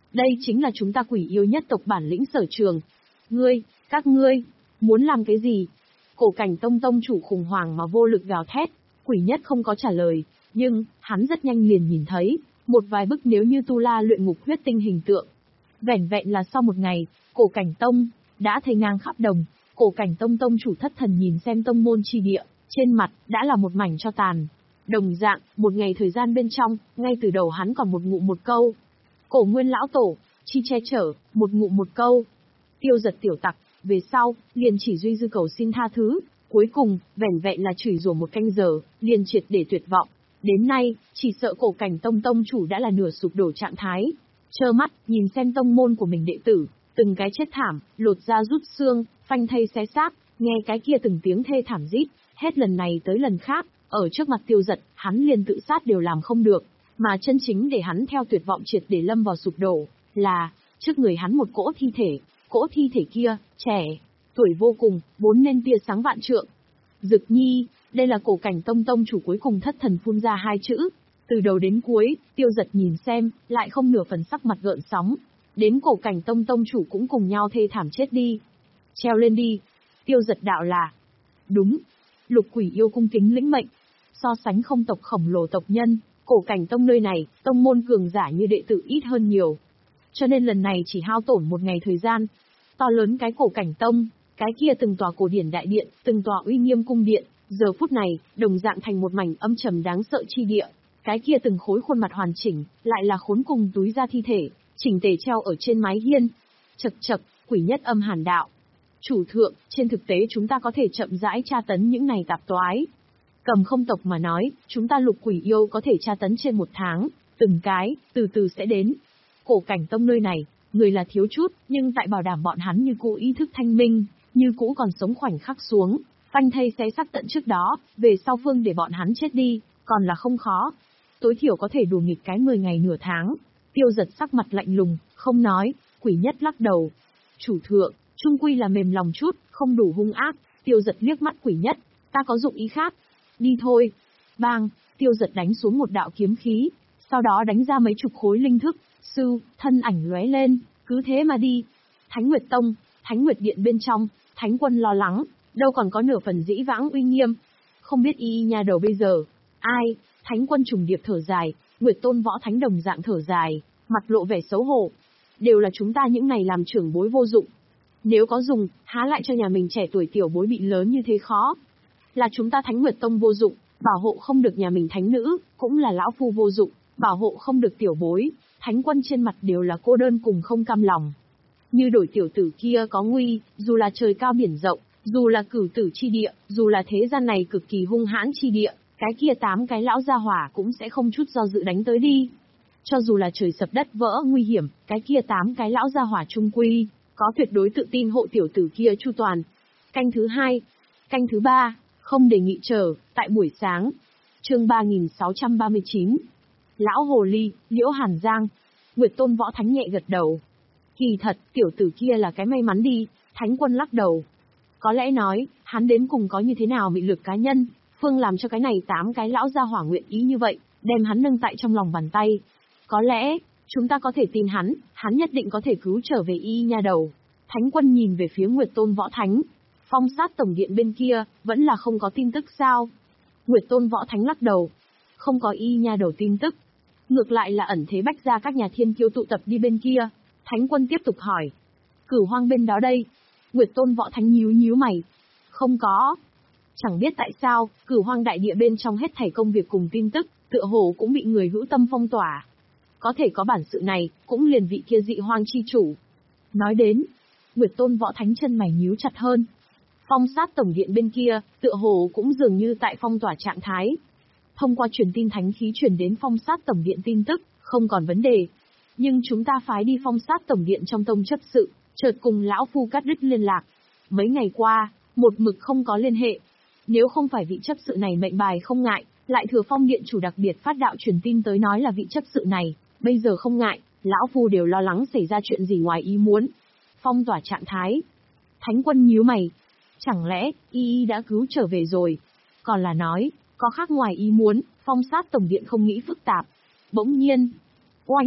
Đây chính là chúng ta quỷ yêu nhất tộc bản lĩnh sở trường. Ngươi, các ngươi, muốn làm cái gì? Cổ Cảnh Tông tông chủ khủng hoảng mà vô lực gào thét, quỷ nhất không có trả lời, nhưng, hắn rất nhanh liền nhìn thấy, một vài bức nếu như tu la luyện ngục huyết tinh hình tượng. Vẻn vẹn là sau một ngày, Cổ Cảnh Tông, đã thấy ngang khắp đồng, Cổ Cảnh Tông tông chủ thất thần nhìn xem tông môn chi địa, trên mặt, đã là một mảnh cho tàn. Đồng dạng, một ngày thời gian bên trong, ngay từ đầu hắn còn một ngụ một câu. Cổ Nguyên lão tổ, chi che chở, một ngụ một câu. Tiêu Giật tiểu tặc, về sau, liền chỉ duy dư cầu xin tha thứ, cuối cùng, vẻn vẹn là chửi rủa một canh giờ, liền triệt để tuyệt vọng. Đến nay, chỉ sợ Cổ Cảnh Tông tông chủ đã là nửa sụp đổ trạng thái. Trơ mắt, nhìn xem tông môn của mình đệ tử, từng cái chết thảm, lột da rút xương, phanh thây xé xác, nghe cái kia từng tiếng thê thảm rít, hết lần này tới lần khác, ở trước mặt Tiêu Giật, hắn liền tự sát đều làm không được, mà chân chính để hắn theo tuyệt vọng triệt để lâm vào sụp đổ, là, trước người hắn một cỗ thi thể, cỗ thi thể kia, trẻ, tuổi vô cùng, vốn nên tia sáng vạn trượng. Dực Nhi, đây là Cổ Cảnh Tông tông chủ cuối cùng thất thần phun ra hai chữ. Từ đầu đến cuối, Tiêu Giật nhìn xem, lại không nửa phần sắc mặt gợn sóng. Đến Cổ Cảnh Tông tông chủ cũng cùng nhau thê thảm chết đi. Treo lên đi. Tiêu Giật đạo là. Đúng. Lục Quỷ yêu cung kính lĩnh mệnh. So sánh không tộc khổng lồ tộc nhân, Cổ Cảnh Tông nơi này, tông môn cường giả như đệ tử ít hơn nhiều. Cho nên lần này chỉ hao tổn một ngày thời gian. To lớn cái Cổ Cảnh Tông, cái kia từng tòa cổ điển đại điện, từng tòa uy nghiêm cung điện, giờ phút này, đồng dạng thành một mảnh âm trầm đáng sợ chi địa. Cái kia từng khối khuôn mặt hoàn chỉnh, lại là khốn cùng túi da thi thể, chỉnh tề treo ở trên mái hiên. Chậc chậc, quỷ nhất âm hàn đạo. Chủ thượng, trên thực tế chúng ta có thể chậm rãi tra tấn những này tạp toái. Cầm không tộc mà nói, chúng ta lục quỷ yêu có thể tra tấn trên một tháng, từng cái, từ từ sẽ đến. Cổ Cảnh Tông nơi này, người là thiếu chút, nhưng tại bảo đảm bọn hắn như cũ ý thức thanh minh, như cũ còn sống khoảnh khắc xuống, phanh thây xé xác tận trước đó, về sau phương để bọn hắn chết đi, còn là không khó. Tối thiểu có thể đùa nghịch cái mười ngày nửa tháng. Tiêu Giật sắc mặt lạnh lùng, không nói, quỷ nhất lắc đầu. Chủ thượng, trung quy là mềm lòng chút, không đủ hung ác. Tiêu Giật liếc mắt quỷ nhất, ta có dụng ý khác. Đi thôi. Bang, Tiêu Giật đánh xuống một đạo kiếm khí, sau đó đánh ra mấy chục khối linh thức, sư, thân ảnh lóe lên, cứ thế mà đi. Thánh Nguyệt Tông, Thánh Nguyệt Điện bên trong, Thánh Quân lo lắng, đâu còn có nửa phần dĩ vãng uy nghiêm. Không biết y nha đầu bây giờ, ai? Thánh Quân trùng điệp thở dài, Nguyệt Tôn Võ Thánh đồng dạng thở dài, mặt lộ vẻ xấu hổ. Đều là chúng ta những này làm trưởng bối vô dụng. Nếu có dùng, há lại cho nhà mình trẻ tuổi tiểu bối bị lớn như thế khó. Là chúng ta Thánh Nguyệt Tông vô dụng, bảo hộ không được nhà mình thánh nữ, cũng là lão phu vô dụng, bảo hộ không được tiểu bối. Thánh Quân trên mặt đều là cô đơn cùng không cam lòng. Như đổi tiểu tử kia có nguy, dù là trời cao biển rộng, dù là cửu tử chi địa, dù là thế gian này cực kỳ hung hãn chi địa, cái kia tám cái lão gia hỏa cũng sẽ không chút do dự đánh tới đi. Cho dù là trời sập đất vỡ nguy hiểm, cái kia tám cái lão gia hỏa trung quy, có tuyệt đối tự tin hộ tiểu tử kia chu toàn. Canh thứ hai, canh thứ ba, không đề nghị chờ, tại buổi sáng. Chương ba nghìn sáu trăm ba mươi chín. Lão Hồ Ly, Liễu Hàn Giang. Nguyệt Tôn Võ Thánh nhẹ gật đầu. Kỳ thật, tiểu tử kia là cái may mắn đi, Thánh Quân lắc đầu. Có lẽ nói, hắn đến cùng có như thế nào mị lực cá nhân, phương làm cho cái này tám cái lão gia hỏa nguyện ý như vậy, đem hắn nâng tại trong lòng bàn tay. Có lẽ, chúng ta có thể tin hắn, hắn nhất định có thể cứu trở về y nha đầu. Thánh Quân nhìn về phía Nguyệt Tôn Võ Thánh. Phong sát tổng điện bên kia, vẫn là không có tin tức sao? Nguyệt Tôn Võ Thánh lắc đầu. Không có y nha đầu tin tức. Ngược lại là ẩn thế bách ra các nhà thiên kiêu tụ tập đi bên kia. Thánh Quân tiếp tục hỏi. Cửu Hoang bên đó đây. Nguyệt Tôn Võ Thánh nhíu nhíu mày. Không có. Chẳng biết tại sao, Cửu Hoang đại địa bên trong hết thảy công việc cùng tin tức, tựa hồ cũng bị người hữu tâm phong tỏa. Có thể có bản sự này, cũng liền vị kia dị hoang chi chủ. Nói đến, Nguyệt Tôn Võ Thánh chân mày nhíu chặt hơn. Phong sát tổng điện bên kia, tựa hồ cũng dường như tại phong tỏa trạng thái. Thông qua truyền tin thánh khí truyền đến phong sát tổng điện tin tức, không còn vấn đề. Nhưng chúng ta phái đi phong sát tổng điện trong tông chấp sự, chợt cùng lão phu cắt đứt liên lạc. Mấy ngày qua, một mực không có liên hệ. Nếu không phải vị chấp sự này mệnh bài không ngại, lại thừa phong điện chủ đặc biệt phát đạo truyền tin tới nói là vị chấp sự này, bây giờ không ngại, lão phu đều lo lắng xảy ra chuyện gì ngoài ý muốn. Phong tỏa trạng thái. Thánh Quân nhíu mày. Chẳng lẽ, y y đã cứu trở về rồi? Còn là nói, có khác ngoài ý muốn, phong sát tổng điện không nghĩ phức tạp. Bỗng nhiên, oanh,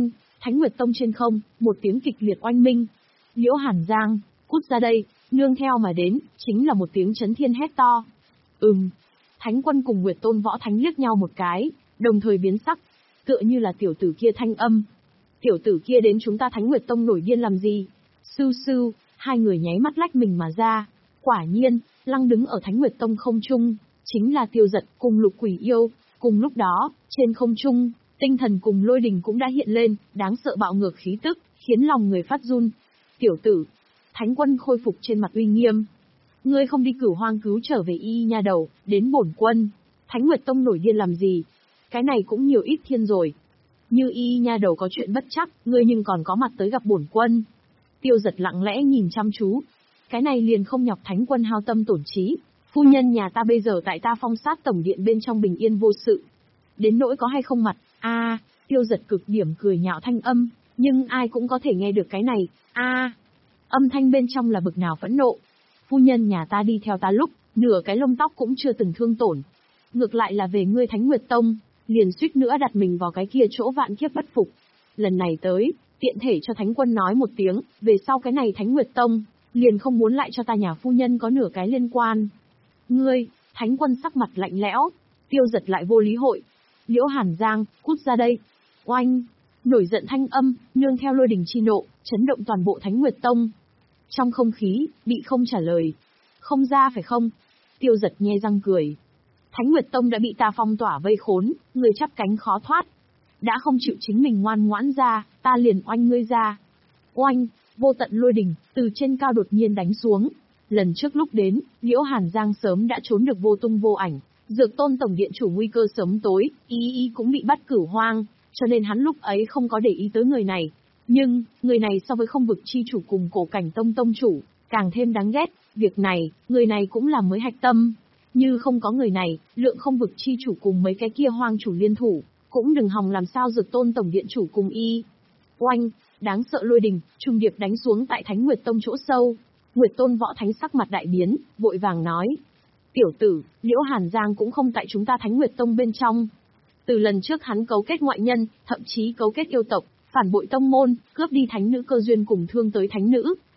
Thánh Nguyệt Tông trên không, một tiếng kịch liệt oanh minh. Liễu Hàn Giang, cút ra đây, nương theo mà đến, chính là một tiếng chấn thiên hét to. Ừm. Thánh Quân cùng Nguyệt Tôn Võ Thánh liếc nhau một cái, đồng thời biến sắc. Tựa như là tiểu tử kia thanh âm. Tiểu tử kia đến chúng ta Thánh Nguyệt Tông nổi điên làm gì? Sưu sưu, hai người nháy mắt lách mình mà ra. Quả nhiên, lăng đứng ở Thánh Nguyệt Tông không trung, chính là Tiêu Dật cùng Lục Quỷ Yêu. Cùng lúc đó, trên không trung, tinh thần cùng lôi đình cũng đã hiện lên, đáng sợ bạo ngược khí tức, khiến lòng người phát run. Tiểu tử, Thánh Quân khôi phục trên mặt uy nghiêm. Ngươi không đi cửu hoang cứu trở về y nha đầu, đến bổn quân. Thánh Nguyệt Tông nổi điên làm gì? Cái này cũng nhiều ít thiên rồi. Như y nha đầu có chuyện bất chắc, ngươi nhưng còn có mặt tới gặp bổn quân. Tiêu Dật lặng lẽ nhìn chăm chú. Cái này liền không nhọc Thánh Quân hao tâm tổn trí. Phu nhân nhà ta bây giờ tại ta phong sát tổng điện bên trong bình yên vô sự. Đến nỗi có hay không mặt, a à, Tiêu Dật cực điểm cười nhạo thanh âm, nhưng ai cũng có thể nghe được cái này, a à, âm thanh bên trong là bực nào phẫn nộ. Phu nhân nhà ta đi theo ta lúc, nửa cái lông tóc cũng chưa từng thương tổn. Ngược lại là về ngươi Thánh Nguyệt Tông, liền suýt nữa đặt mình vào cái kia chỗ vạn kiếp bất phục. Lần này tới, tiện thể cho Thánh Quân nói một tiếng, về sau cái này Thánh Nguyệt Tông, liền không muốn lại cho ta nhà phu nhân có nửa cái liên quan. Ngươi, Thánh Quân sắc mặt lạnh lẽo, Tiêu Dật lại vô lý hội. Liễu Hàn Giang, cút ra đây. Oanh, nổi giận thanh âm, nương theo lôi đình chi nộ, chấn động toàn bộ Thánh Nguyệt Tông. Trong không khí, bị không trả lời. Không ra phải không? Tiêu Dật nhe răng cười. Thánh Nguyệt Tông đã bị ta phong tỏa vây khốn, người chắp cánh khó thoát. Đã không chịu chính mình ngoan ngoãn ra, ta liền oanh ngươi ra. Oanh, vô tận lôi đình, từ trên cao đột nhiên đánh xuống. Lần trước lúc đến, Liễu Hàn Giang sớm đã trốn được vô tung vô ảnh. Dược Tôn tổng điện chủ nguy cơ sớm tối, ý ý cũng bị bắt cửu hoang, cho nên hắn lúc ấy không có để ý tới người này. Nhưng, người này so với không vực chi chủ cùng cổ cảnh tông tông chủ, càng thêm đáng ghét, việc này, người này cũng là mới hạch tâm. Như không có người này, lượng không vực chi chủ cùng mấy cái kia hoang chủ liên thủ, cũng đừng hòng làm sao Dược Tôn tổng điện chủ cùng y. Oanh, đáng sợ lôi đình, trùng điệp đánh xuống tại Thánh Nguyệt Tông chỗ sâu. Nguyệt Tôn Võ Thánh sắc mặt đại biến, vội vàng nói. Tiểu tử, Liễu Hàn Giang cũng không tại chúng ta Thánh Nguyệt Tông bên trong. Từ lần trước hắn cấu kết ngoại nhân, thậm chí cấu kết yêu tộc, phản bội tông môn, cướp đi thánh nữ cơ duyên cùng thương tới thánh nữ.